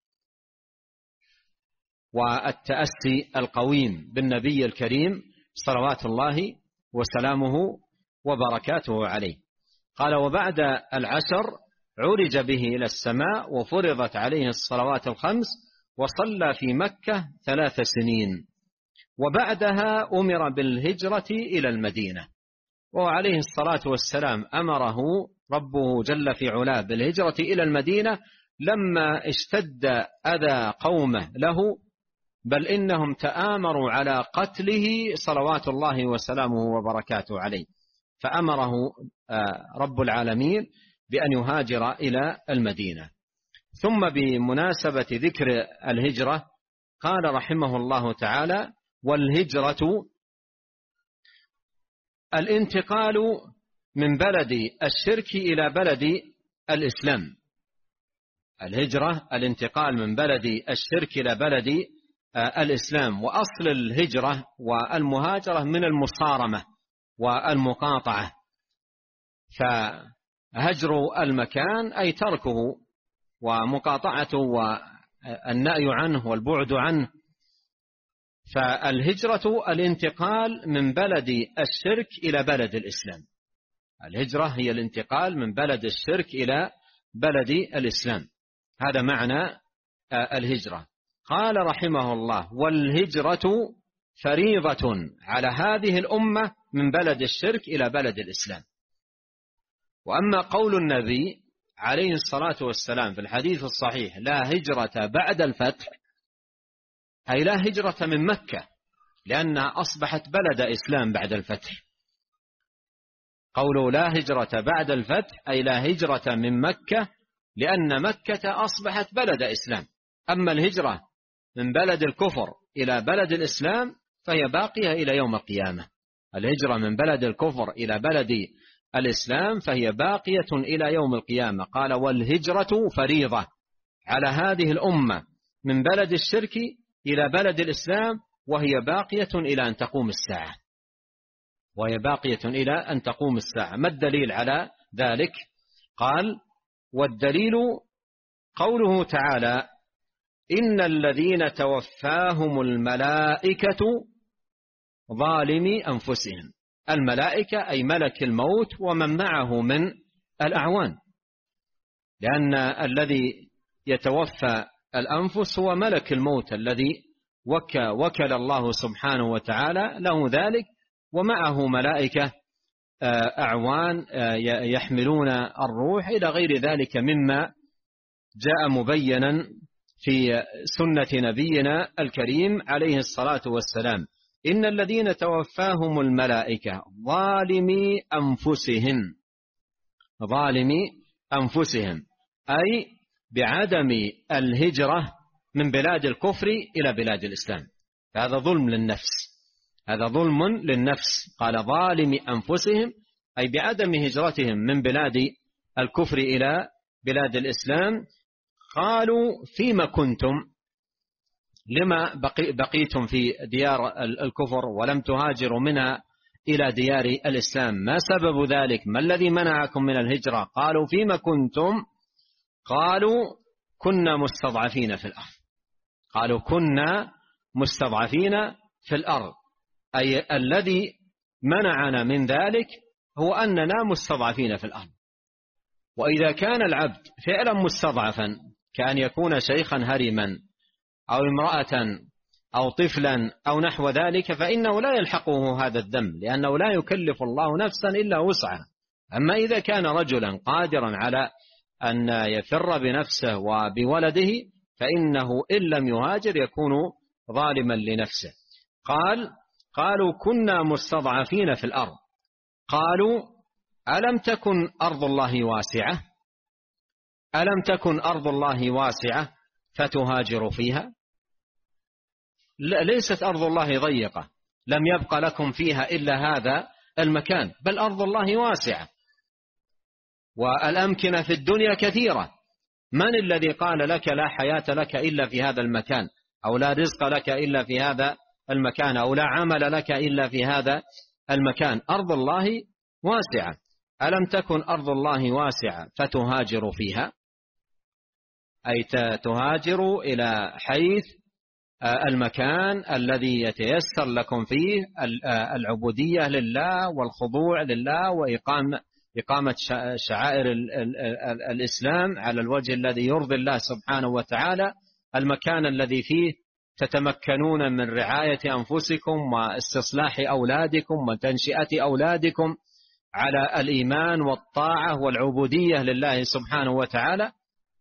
والتأسي القويم بالنبي الكريم صلوات الله وسلامه وبركاته عليه؟ قال: وبعد العشر عرج به إلى السماء وفرضت عليه الصلوات الخمس وصلى في مكة ثلاث سنين، وبعدها أمر بالهجرة إلى المدينة. وعليه الصلاة والسلام أمره ربه جل في علاه بالهجرة إلى المدينة لما اشتد أذى قومه له، بل إنهم تآمروا على قتله صلوات الله وسلامه وبركاته عليه، فأمره رب العالمين بأن يهاجر إلى المدينة. ثم بمناسبة ذكر الهجرة قال رحمه الله تعالى: والهجرة الانتقال من بلد الشرك إلى بلد الإسلام. الهجرة الانتقال من بلد الشرك إلى بلد الإسلام. وأصل الهجرة والمهاجرة من المصارمة والمقاطعة، فهجر المكان أي تركه، ومقاطعته والنأي عنه والبعد عنه. فالهجرة الانتقال من بلد الشرك إلى بلد الإسلام. الهجرة هي الانتقال من بلد الشرك إلى بلد الإسلام، هذا معنى الهجرة. قال رحمه الله: والهجرة فريضة على هذه الأمة من بلد الشرك إلى بلد الإسلام. وأما قول النبي عليه الصلاة والسلام في الحديث الصحيح: لا هجرة بعد الفتح، أي لا هجرة من مكة، لأنها أصبحت بلد إسلام بعد الفتح. قوله لا هجرة بعد الفتح أي لا هجرة من مكة، لأن مكة أصبحت بلد إسلام. أما الهجرة من بلد الكفر إلى بلد الإسلام فهي باقية إلى يوم القيامة. الهجرة من بلد الكفر إلى بلد الإسلام فهي باقية إلى يوم القيامة. قال: والهجرة فريضة على هذه الأمة من بلد الشرك إلى بلد الإسلام، وهي باقية إلى أن تقوم الساعة. وهي باقية إلى أن تقوم الساعة. ما الدليل على ذلك؟ قال: والدليل قوله تعالى: إن الذين توفاهم الملائكة ظالمي أنفسهم. الملائكة أي ملك الموت ومن معه من الأعوان، لأن الذي يتوفى الأنفس هو ملك الموت الذي وكل الله سبحانه وتعالى له ذلك، ومعه ملائكة أعوان يحملون الروح إلى غير ذلك مما جاء مبينا في سنة نبينا الكريم عليه الصلاة والسلام. إن الذين توفاهم الملائكة ظالمي أنفسهم، ظالمي أنفسهم أي بعدم الهجرة من بلاد الكفر إلى بلاد الإسلام. هذا ظلم للنفس، هذا ظلم للنفس. قال: ظالمي أنفسهم أي بعدم هجرتهم من بلاد الكفر إلى بلاد الإسلام. قالوا: فيما كنتم؟ لما بقي بقيتم في ديار الكفر ولم تهاجروا منها إلى ديار الإسلام؟ ما سبب ذلك؟ ما الذي منعكم من الهجرة؟ قالوا: فيما كنتم؟ قالوا: كنا مستضعفين في الأرض. قالوا: كنا مستضعفين في الأرض، أي الذي منعنا من ذلك هو أننا مستضعفين في الأرض. وإذا كان العبد فعلا مستضعفا، كأن يكون شيخا هرما أو امرأة أو طفلا أو نحو ذلك، فإنه لا يلحقه هذا الذنب، لأنه لا يكلف الله نفسا إلا وسعها. أما إذا كان رجلا قادرا على أن يفر بنفسه وبولده، فإنه إن لم يهاجر يكون ظالما لنفسه. قال: قالوا: كنا مستضعفين في الأرض. قالوا: ألم تكن أرض الله واسعة؟ ألم تكن أرض الله واسعة فتهاجروا فيها؟ ليست أرض الله ضيقة، لم يبق لكم فيها إلا هذا المكان، بل أرض الله واسعة، والأمكنة في الدنيا كثيرة. من الذي قال لك لا حياة لك إلا في هذا المكان، أو لا رزق لك إلا في هذا المكان أو لا عمل لك إلا في هذا المكان. أرض الله واسعة، ألم تكن أرض الله واسعة فتهاجر فيها، أي تهاجر إلى حيث المكان الذي يتيسر لكم فيه العبودية لله والخضوع لله وإقامة إقامة شعائر الإسلام على الوجه الذي يرضي الله سبحانه وتعالى، المكان الذي فيه تتمكنون من رعاية أنفسكم واستصلاح أولادكم وتنشئة أولادكم على الإيمان والطاعة والعبودية لله سبحانه وتعالى،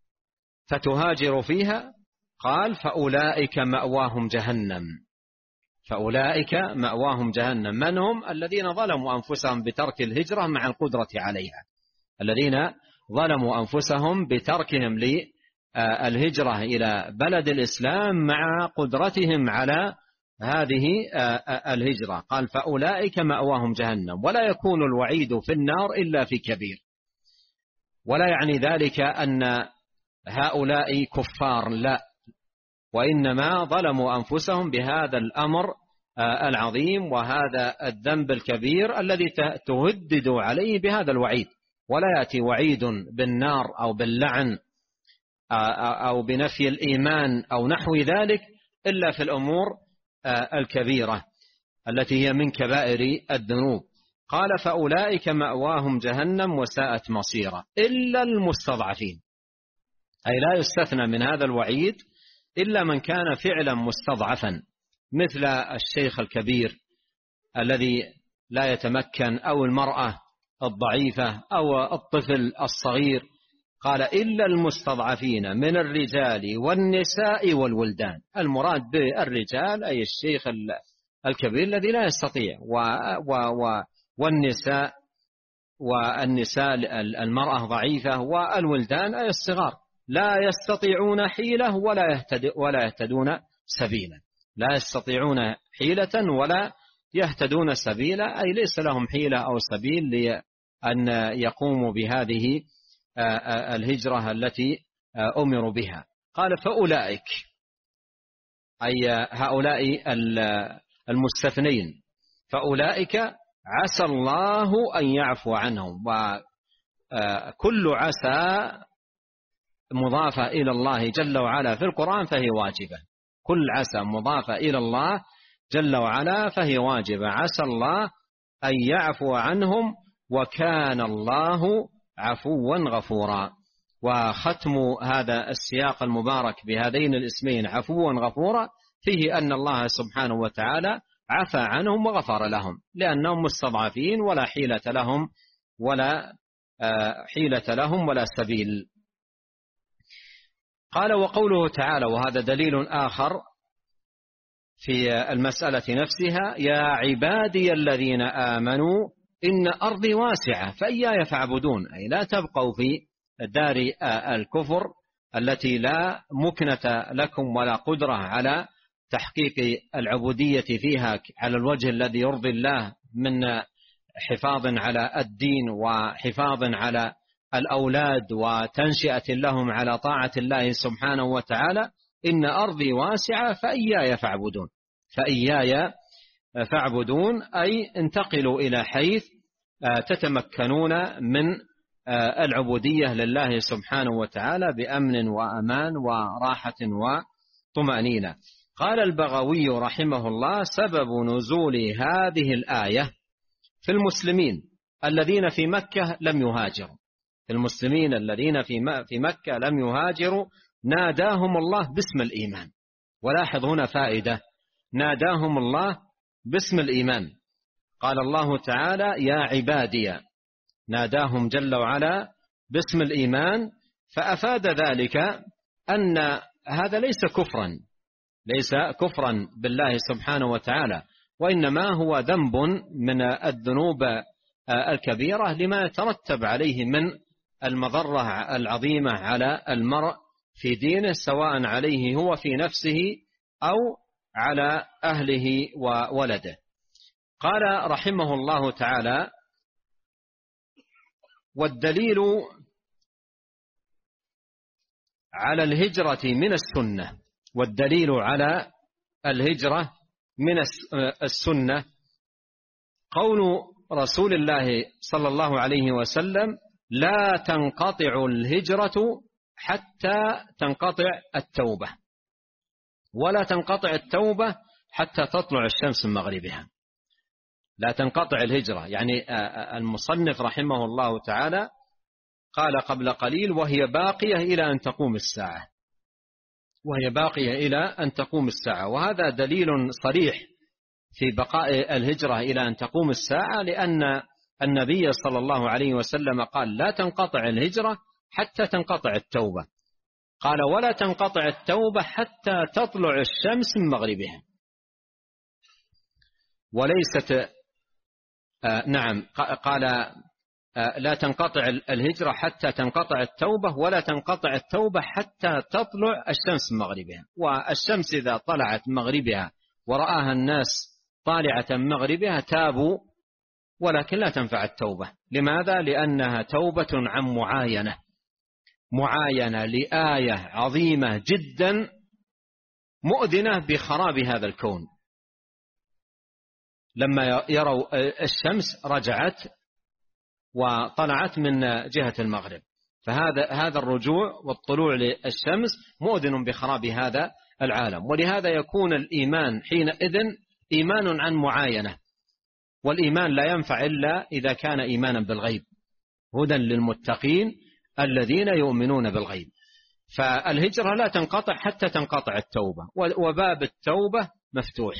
فتهاجر فيها. قال فأولئك مأواهم جهنم، فأولئك مأواهم جهنم. من هم؟ الذين ظلموا أنفسهم بترك الهجرة مع القدرة عليها، الذين ظلموا أنفسهم بتركهم للهجرة إلى بلد الإسلام مع قدرتهم على هذه الهجرة. قال فأولئك مأواهم جهنم. ولا يكون الوعيد في النار إلا في كبير، ولا يعني ذلك أن هؤلاء كفار، لا، وإنما ظلموا أنفسهم بهذا الأمر العظيم وهذا الذنب الكبير الذي تهدد عليه بهذا الوعيد. ولا يأتي وعيد بالنار أو باللعن أو بنفي الإيمان أو نحو ذلك إلا في الأمور الكبيرة التي هي من كبائر الذنوب. قال فأولئك مأواهم جهنم وساءت مصيرا إلا المستضعفين، أي لا يستثنى من هذا الوعيد إلا من كان فعلا مستضعفا، مثل الشيخ الكبير الذي لا يتمكن أو المرأة الضعيفة أو الطفل الصغير. قال إلا المستضعفين من الرجال والنساء والولدان. المراد بالرجال أي الشيخ الكبير الذي لا يستطيع، و و و والنساء والنساء المرأة ضعيفة، والولدان أي الصغار لا يستطيعون حيلة ولا يهتد ولا يهتدون سبيلا، لا يستطيعون حيلة ولا يهتدون سبيلا، أي ليس لهم حيلة أو سبيل لأن يقوموا بهذه الهجرة التي أمروا بها. قال فأولئك أي هؤلاء المستثنين، فأولئك عسى الله أن يعفو عنهم. وكل عسى مضافة إلى الله جل وعلا في القرآن فهي واجبة، كل عسى مضافة إلى الله جل وعلا فهي واجبة. عسى الله أن يعفو عنهم وكان الله عفوا غفورا. وختم هذا السياق المبارك بهذين الاسمين عفوا غفورا فيه أن الله سبحانه وتعالى عفى عنهم وغفر لهم لأنهم مستضعفين ولا حيلة لهم ولا حيلة لهم ولا سبيل. قال وقوله تعالى، وهذا دليل آخر في المسألة نفسها، يا عبادي الذين آمنوا إن أرضي واسعة فإياي فاعبدون، أي لا تبقوا في دار الكفر التي لا مكنة لكم ولا قدرة على تحقيق العبودية فيها على الوجه الذي يرضي الله من حفاظ على الدين وحفاظ على الأولاد وتنشئة لهم على طاعة الله سبحانه وتعالى. إن أرضي واسعة فإياي فاعبدون، فإياي فاعبدون أي انتقلوا إلى حيث تتمكنون من العبودية لله سبحانه وتعالى بأمن وأمان وراحة وطمأنينة. قال البغوي رحمه الله سبب نزول هذه الآية في المسلمين الذين في مكة لم يهاجروا، في المسلمين الذين في مكة لم يهاجروا ناداهم الله باسم الإيمان. ولاحظ هنا فائدة، ناداهم الله باسم الإيمان. قال الله تعالى يا عبادي، ناداهم جل وعلا باسم الإيمان، فأفاد ذلك أن هذا ليس كفرا، ليس كفرا بالله سبحانه وتعالى، وإنما هو ذنب من الذنوب الكبيرة لما يترتب عليه من المضرة العظيمة على المرء في دينه، سواء عليه هو في نفسه أو على أهله وولده. قال رحمه الله تعالى والدليل على الهجرة من السنة، والدليل على الهجرة من السنة قول رسول الله صلى الله عليه وسلم: لا تنقطع الهجرة حتى تنقطع التوبة، ولا تنقطع التوبة حتى تطلع الشمس من مغربها. لا تنقطع الهجرة، يعني المصنف رحمه الله تعالى قال قبل قليل: وهي باقية إلى أن تقوم الساعة، وهي باقية إلى أن تقوم الساعة. وهذا دليل صريح في بقاء الهجرة إلى أن تقوم الساعة، لأن النبي صلى الله عليه وسلم قال: لا تنقطع الهجرة حتى تنقطع التوبة. قال: ولا تنقطع التوبة حتى تطلع الشمس من مغربها. وليست آه نعم قال آه لا تنقطع الهجرة حتى تنقطع التوبة، ولا تنقطع التوبة حتى تطلع الشمس من مغربها. والشمس إذا طلعت من مغربها ورآها الناس طالعة من مغربها تابوا، ولكن لا تنفع التوبة. لماذا؟ لأنها توبة عن معاينة، معاينة لآية عظيمة جدا مؤذنة بخراب هذا الكون. لما يروا الشمس رجعت وطلعت من جهة المغرب، فهذا هذا الرجوع والطلوع للشمس مؤذن بخراب هذا العالم. ولهذا يكون الإيمان حينئذ إيمان عن معاينة، والإيمان لا ينفع إلا إذا كان إيمانا بالغيب، هدى للمتقين الذين يؤمنون بالغيب. فالهجرة لا تنقطع حتى تنقطع التوبة، وباب التوبة مفتوح،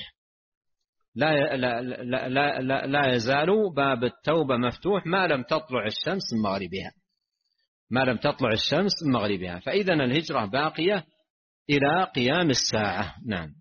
لا, لا, لا, لا, لا, لا يزال باب التوبة مفتوح ما لم تطلع الشمس من مغربها، ما لم تطلع الشمس من مغربها. فإذا الهجرة باقية إلى قيام الساعة. نعم.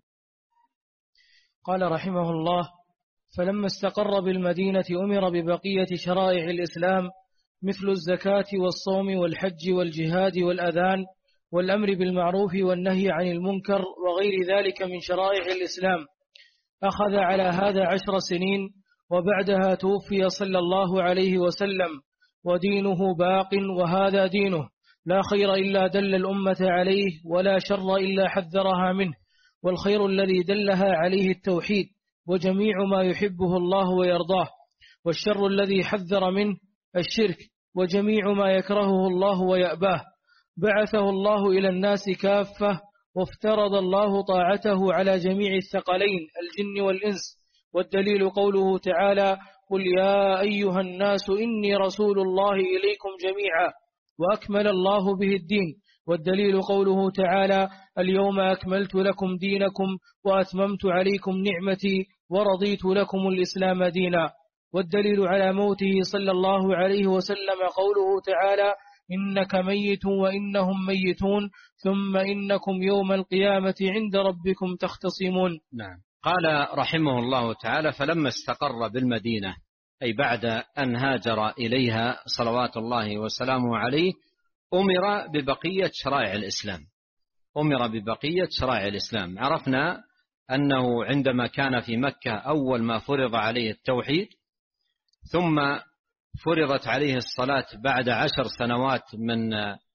قال رحمه الله: فلما استقر بالمدينة أمر ببقية شرائع الإسلام مثل الزكاة والصوم والحج والجهاد والأذان والأمر بالمعروف والنهي عن المنكر وغير ذلك من شرائع الإسلام. أخذ على هذا عشر سنين، وبعدها توفي صلى الله عليه وسلم، ودينه باق، وهذا دينه لا خير إلا دل الأمة عليه، ولا شر إلا حذرها منه، والخير الذي دلها عليه التوحيد وجميع ما يحبه الله ويرضاه، والشر الذي حذر منه الشرك وجميع ما يكرهه الله ويأباه. بعثه الله إلى الناس كافة، وافترض الله طاعته على جميع الثقلين الجن والإنس، والدليل قوله تعالى: قل يا أيها الناس إني رسول الله إليكم جميعا، وأكمل الله به الدين. والدليل قوله تعالى: اليوم أكملت لكم دينكم وأتممت عليكم نعمتي ورضيت لكم الإسلام دينا. والدليل على موته صلى الله عليه وسلم قوله تعالى: إنك ميت وإنهم ميتون ثم إنكم يوم القيامة عند ربكم تختصمون. نعم. قال رحمه الله تعالى: فلما استقر بالمدينة، أي بعد أن هاجر إليها صلوات الله وسلامه عليه، أمر ببقية شرائع الإسلام. أمر ببقية شرائع الإسلام. عرفنا أنه عندما كان في مكة أول ما فرض عليه التوحيد، ثم فرضت عليه الصلاة بعد عشر سنوات من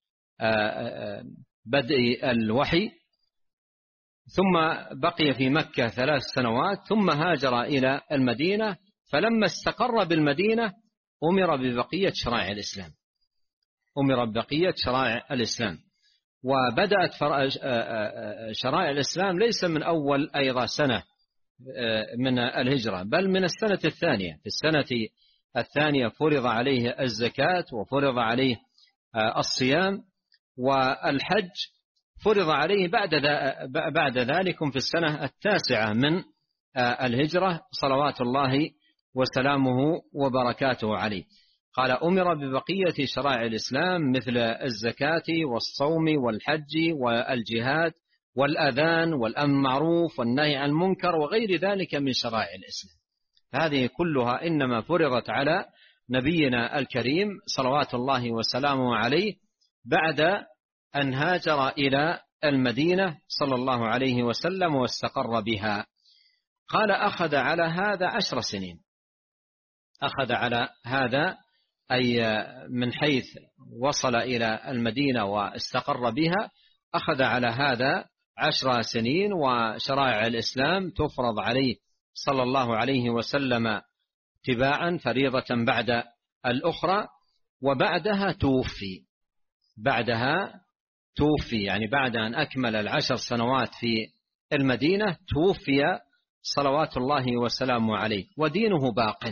بدء الوحي، ثم بقي في مكة ثلاث سنوات، ثم هاجر إلى المدينة. فلما استقر بالمدينة أمر ببقية شرائع الإسلام، أمر ببقية شرائع الإسلام. وبدأت شرائع الإسلام ليس من أول أيضا سنة من الهجرة، بل من السنة الثانية. في السنة الثانية فرض عليه الزكاة، وفرض عليه الصيام، والحج فرض عليه بعد بعد ذلك في السنة التاسعة من الهجرة صلوات الله وسلامه وبركاته عليه. قال: أمر ببقية شرائع الإسلام مثل الزكاة والصوم والحج والجهاد والأذان والأمر بالمعروف والنهي عن المنكر وغير ذلك من شرائع الإسلام. هذه كلها إنما فرضت على نبينا الكريم صلوات الله وسلامه عليه بعد أن هاجر إلى المدينة صلى الله عليه وسلم واستقر بها. قال: أخذ على هذا عشر سنين. أخذ على هذا أي من حيث وصل إلى المدينة واستقر بها، أخذ على هذا عشر سنين وشرائع الإسلام تفرض عليه صلى الله عليه وسلم تباعا فريضة بعد الأخرى، وبعدها توفي بعدها توفي يعني بعد أن أكمل العشر سنوات في المدينة توفي صلوات الله وسلامه عليه، ودينه باق.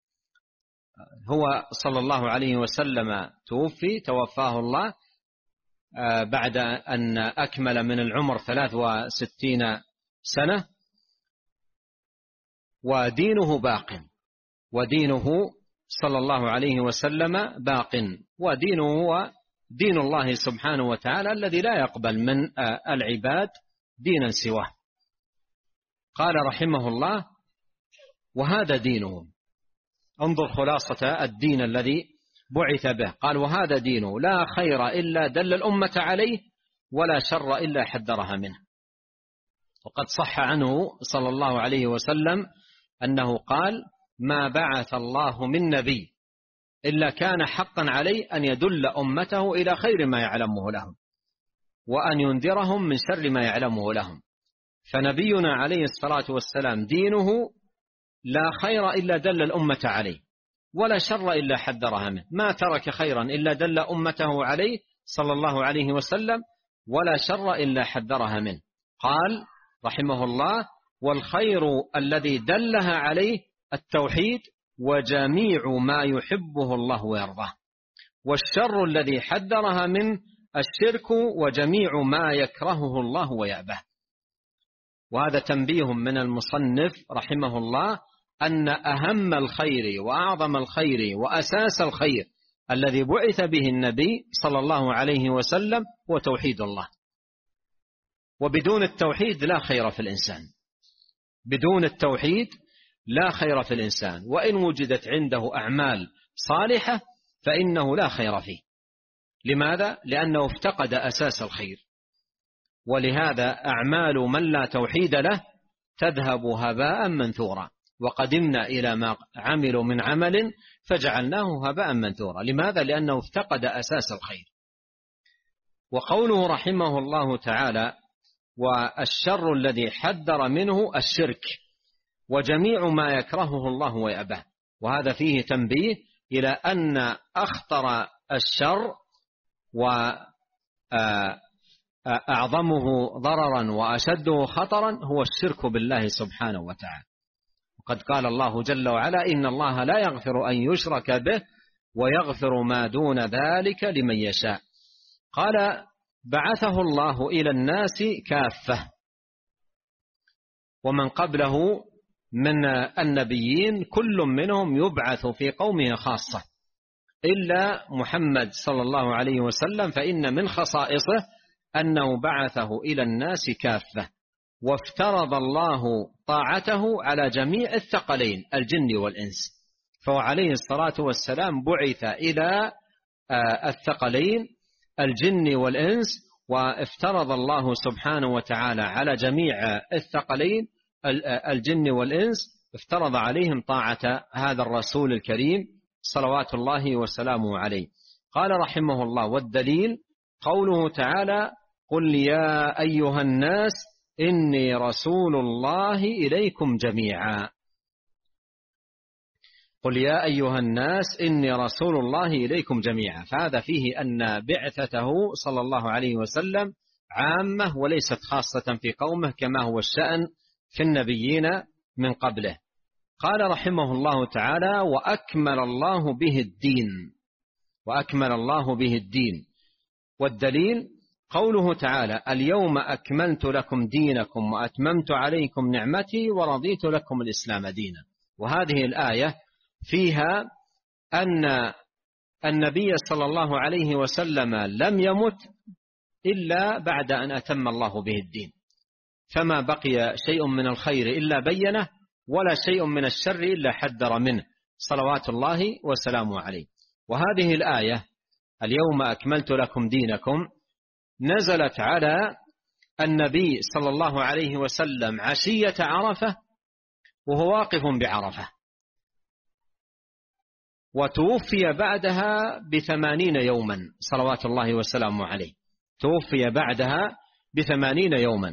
هو صلى الله عليه وسلم توفي توفاه الله بعد أن أكمل من العمر ثلاث وستين سنة، ودينه باق، ودينه صلى الله عليه وسلم باق، ودينه هو دين الله سبحانه وتعالى الذي لا يقبل من العباد دينا سواه. قال رحمه الله: وهذا دينهم. انظر خلاصة الدين الذي بعث به. قال: وهذا دينه لا خير إلا دل الأمة عليه ولا شر إلا حذرها منه. وقد صح عنه صلى الله عليه وسلم أنه قال: ما بعث الله من نبي إلا كان حقا عليه أن يدل أمته إلى خير ما يعلمه لهم وأن ينذرهم من شر ما يعلمه لهم. فنبينا عليه الصلاة والسلام دينه لا خير إلا دل الأمة عليه ولا شر إلا حذرها منه، ما ترك خيرا إلا دل أمته عليه صلى الله عليه وسلم ولا شر إلا حذرها منه. قال رحمه الله: والخير الذي دلها عليه التوحيد وجميع ما يحبه الله ويرضاه، والشر الذي حذرها منه الشرك وجميع ما يكرهه الله ويأباه. وهذا تنبيه من المصنف رحمه الله أن أهم الخير وأعظم الخير وأساس الخير الذي بعث به النبي صلى الله عليه وسلم هو توحيد الله، وبدون التوحيد لا خير في الإنسان، بدون التوحيد لا خير في الإنسان، وإن وجدت عنده أعمال صالحة فإنه لا خير فيه. لماذا؟ لأنه افتقد أساس الخير، ولهذا أعمال من لا توحيد له تذهب هباء منثورا، وقدمنا إلى ما عملوا من عمل فجعلناه هباء منثورا. لماذا؟ لأنه افتقد أساس الخير. وقوله رحمه الله تعالى: والشر الذي حذر منه الشرك وجميع ما يكرهه الله ويأباه. وهذا فيه تنبيه إلى أن أخطر الشر وأعظمه ضررا وأشده خطرا هو الشرك بالله سبحانه وتعالى. وقد قال الله جل وعلا: إن الله لا يغفر أن يشرك به ويغفر ما دون ذلك لمن يشاء. قال: بعثه الله إلى الناس كافة، ومن قبله من النبيين كل منهم يبعث في قومه خاصة إلا محمد صلى الله عليه وسلم، فإن من خصائصه أنه بعثه إلى الناس كافة، وافترض الله طاعته على جميع الثقلين الجن والإنس. فهو عليه الصلاة والسلام بعث إلى الثقلين الجن والإنس، وافترض الله سبحانه وتعالى على جميع الثقلين الجن والإنس، افترض عليهم طاعة هذا الرسول الكريم صلوات الله وسلامه عليه. قال رحمه الله: والدليل قوله تعالى: قل يا أيها الناس إني رسول الله إليكم جميعا. قل يا أيها الناس إني رسول الله إليكم جميعا. فهذا فيه أن بعثته صلى الله عليه وسلم عامة وليست خاصة في قومه كما هو الشأن في النبيين من قبله. قال رحمه الله تعالى: وأكمل الله به الدين وأكمل الله به الدين. والدليل قوله تعالى: اليوم أكملت لكم دينكم وأتممت عليكم نعمتي ورضيت لكم الإسلام دينا. وهذه الآية فيها أن النبي صلى الله عليه وسلم لم يمت إلا بعد أن أتم الله به الدين، فما بقي شيء من الخير إلا بينه، ولا شيء من الشر إلا حذر منه صلوات الله وسلامه عليه. وهذه الآية اليوم أكملت لكم دينكم نزلت على النبي صلى الله عليه وسلم عشية عرفة وهو واقف بعرفة، وتوفي بعدها بثمانين يوما صلوات الله وسلامه عليه. توفي بعدها بثمانين يوما،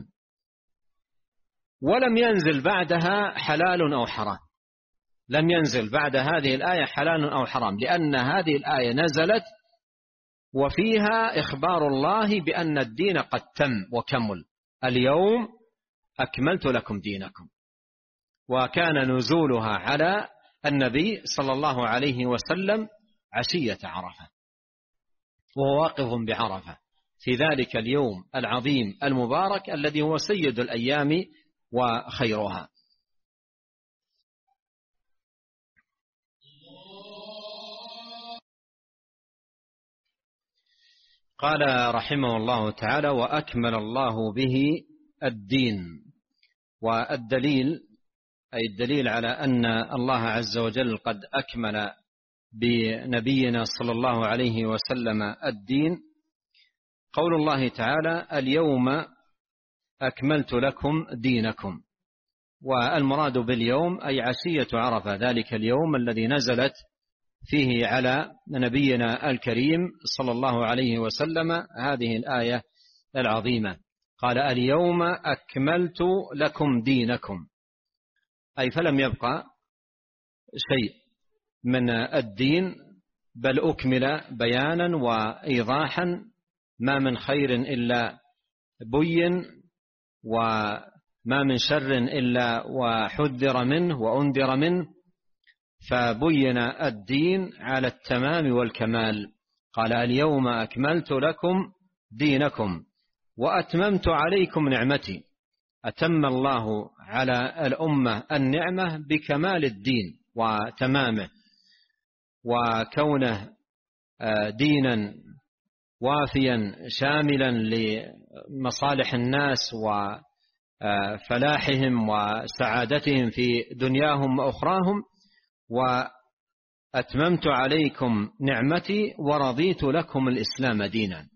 ولم ينزل بعدها حلال أو حرام، لم ينزل بعد هذه الآية حلال أو حرام، لأن هذه الآية نزلت وفيها إخبار الله بأن الدين قد تم وكمل، اليوم أكملت لكم دينكم. وكان نزولها على النبي صلى الله عليه وسلم عشية عرفة، وهو واقف بعرفة في ذلك اليوم العظيم المبارك الذي هو سيد الأيام وخيرها. قال رحمه الله تعالى: وأكمل الله به الدين. والدليل أي الدليل على أن الله عز وجل قد أكمل بنبينا صلى الله عليه وسلم الدين قول الله تعالى: اليوم أكملت لكم دينكم. والمراد باليوم أي عشية عرفة، ذلك اليوم الذي نزلت فيه على نبينا الكريم صلى الله عليه وسلم هذه الآية العظيمة. قال: اليوم أكملت لكم دينكم، أي فلم يبقى شيء من الدين، بل أكمل بيانا وإيضاحا، ما من خير إلا بين، وما من شر إلا وحذر منه وأنذر منه، فبين الدين على التمام والكمال. قال: اليوم أكملت لكم دينكم وأتممت عليكم نعمتي. أتم الله على الأمة النعمة بكمال الدين وتمامه، وكونه دينا وافيا شاملا لمصالح الناس وفلاحهم وسعادتهم في دنياهم وأخراهم. وأتممت عليكم نعمتي ورضيت لكم الإسلام دينا،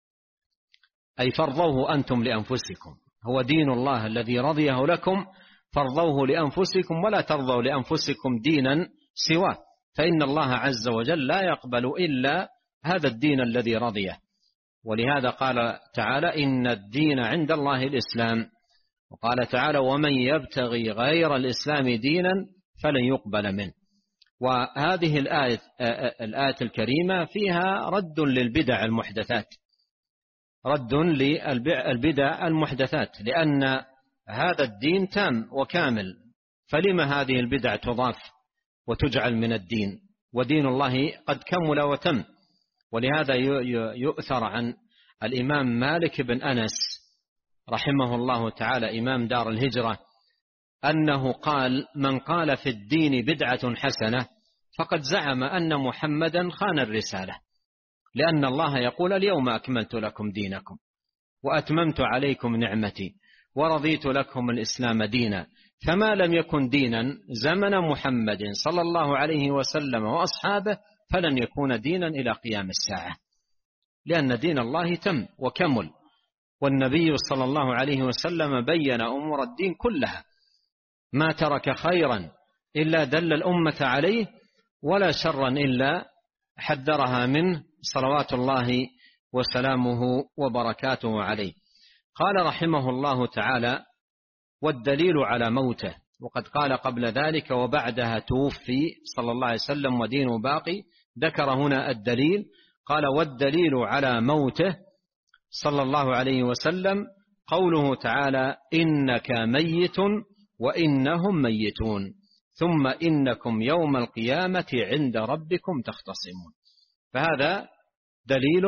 أي فرضوه أنتم لأنفسكم، هو دين الله الذي رضيه لكم، فرضوه لأنفسكم ولا ترضوا لأنفسكم دينا سواه، فإن الله عز وجل لا يقبل إلا هذا الدين الذي رضيه. ولهذا قال تعالى: إن الدين عند الله الإسلام. وقال تعالى: ومن يبتغي غير الإسلام دينا فلن يقبل منه. وهذه الآية, الآية الكريمة فيها رد للبدع المحدثات، رد للبدع المحدثات، لأن هذا الدين تام وكامل، فلما هذه البدع تضاف وتجعل من الدين؟ ودين الله قد كمل وتم. ولهذا يؤثر عن الإمام مالك بن أنس رحمه الله تعالى إمام دار الهجرة أنه قال: من قال في الدين بدعة حسنة فقد زعم أن محمدا خان الرسالة، لأن الله يقول: اليوم أكملت لكم دينكم وأتممت عليكم نعمتي ورضيت لكم الإسلام دينا. فما لم يكن دينا زمن محمد صلى الله عليه وسلم وأصحابه فلن يكون دينا إلى قيام الساعة، لأن دين الله تم وكمل، والنبي صلى الله عليه وسلم بين أمور الدين كلها، ما ترك خيرا إلا دل الأمة عليه، ولا شرا إلا حذرها منه، صلوات الله وسلامه وبركاته عليه. قال رحمه الله تعالى: والدليل على موته. وقد قال قبل ذلك: وبعدها توفي صلى الله عليه وسلم ودينه باقي. ذكر هنا الدليل، قال: والدليل على موته صلى الله عليه وسلم قوله تعالى: إنك ميت وإنهم ميتون ثم إنكم يوم القيامة عند ربكم تختصمون. فهذا دليل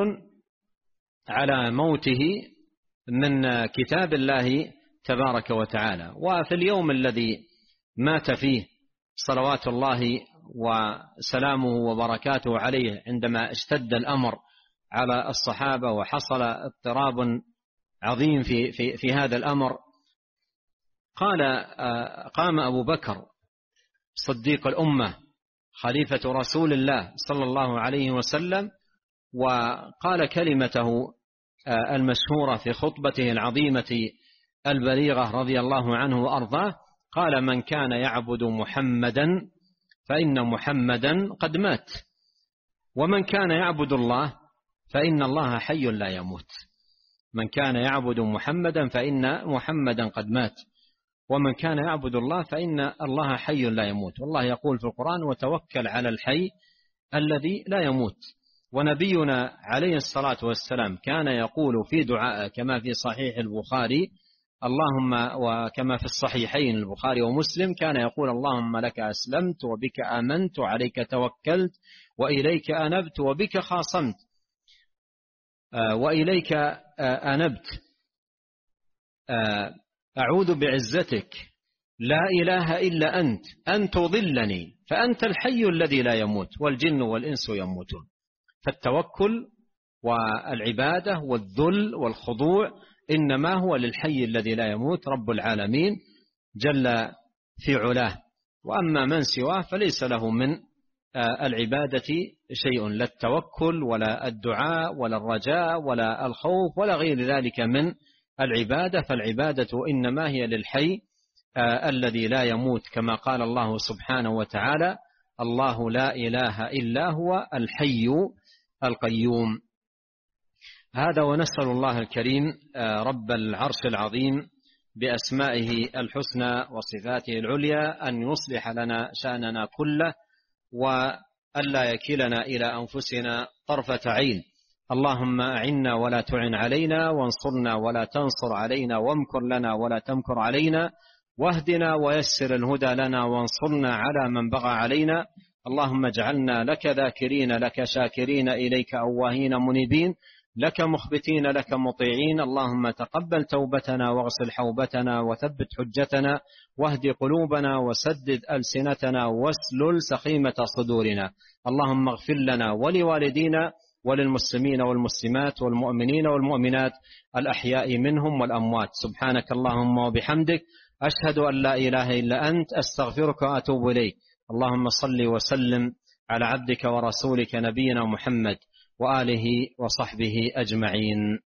على موته من كتاب الله تبارك وتعالى. وفي اليوم الذي مات فيه صلوات الله وسلامه وبركاته عليه، عندما اشتد الأمر على الصحابة وحصل اضطراب عظيم في, في, في هذا الأمر، قال قام أبو بكر صديق الأمة خليفة رسول الله صلى الله عليه وسلم وقال كلمته المشهورة في خطبته العظيمة البليغة رضي الله عنه وأرضاه، قال: من كان يعبد محمدا فإن محمدا قد مات، ومن كان يعبد الله فإن الله حي لا يموت. من كان يعبد محمدا فإن محمدا قد مات، ومن كان يعبد الله فإن الله حي لا يموت. والله يقول في القرآن: وتوكل على الحي الذي لا يموت. ونبينا عليه الصلاة والسلام كان يقول في دعاء كما في صحيح البخاري اللهم وكما في الصحيحين البخاري ومسلم كان يقول: اللهم لك أسلمت وبك آمنت وعليك توكلت وإليك أنبت وبك خاصمت وإليك أنبت أعوذ بعزتك لا إله إلا أنت أن تضلني فأنت الحي الذي لا يموت والجن والإنس يموتون. فالتوكل والعبادة والذل والخضوع إنما هو للحي الذي لا يموت رب العالمين جل في علاه. وأما من سواه فليس له من العبادة شيء، لا التوكل ولا الدعاء ولا الرجاء ولا الخوف ولا غير ذلك من العبادة. فالعبادة إنما هي للحي الذي لا يموت، كما قال الله سبحانه وتعالى: الله لا إله إلا هو الحي القيوم. هذا، ونسأل الله الكريم رب العرش العظيم بأسمائه الحسنى وصفاته العليا أن يصلح لنا شأننا كله وألا يكلنا إلى أنفسنا طرفة عين. اللهم أعنا ولا تعن علينا، وانصرنا ولا تنصر علينا، وامكر لنا ولا تمكر علينا، واهدنا ويسر الهدى لنا، وانصرنا على من بغى علينا. اللهم اجعلنا لك ذاكرين لك شاكرين إليك أواهين منيبين لك مخبتين لك مطيعين. اللهم تقبل توبتنا واغسل حوبتنا وثبت حجتنا واهد قلوبنا وسدد ألسنتنا واسلل سخيمة صدورنا. اللهم اغفر لنا ولوالدينا وللمسلمين والمسلمات والمؤمنين والمؤمنات الأحياء منهم والأموات. سبحانك اللهم وبحمدك أشهد أن لا إله إلا أنت أستغفرك وأتوب إليك. اللهم صل وسلم على عبدك ورسولك نبينا محمد وآله وصحبه أجمعين.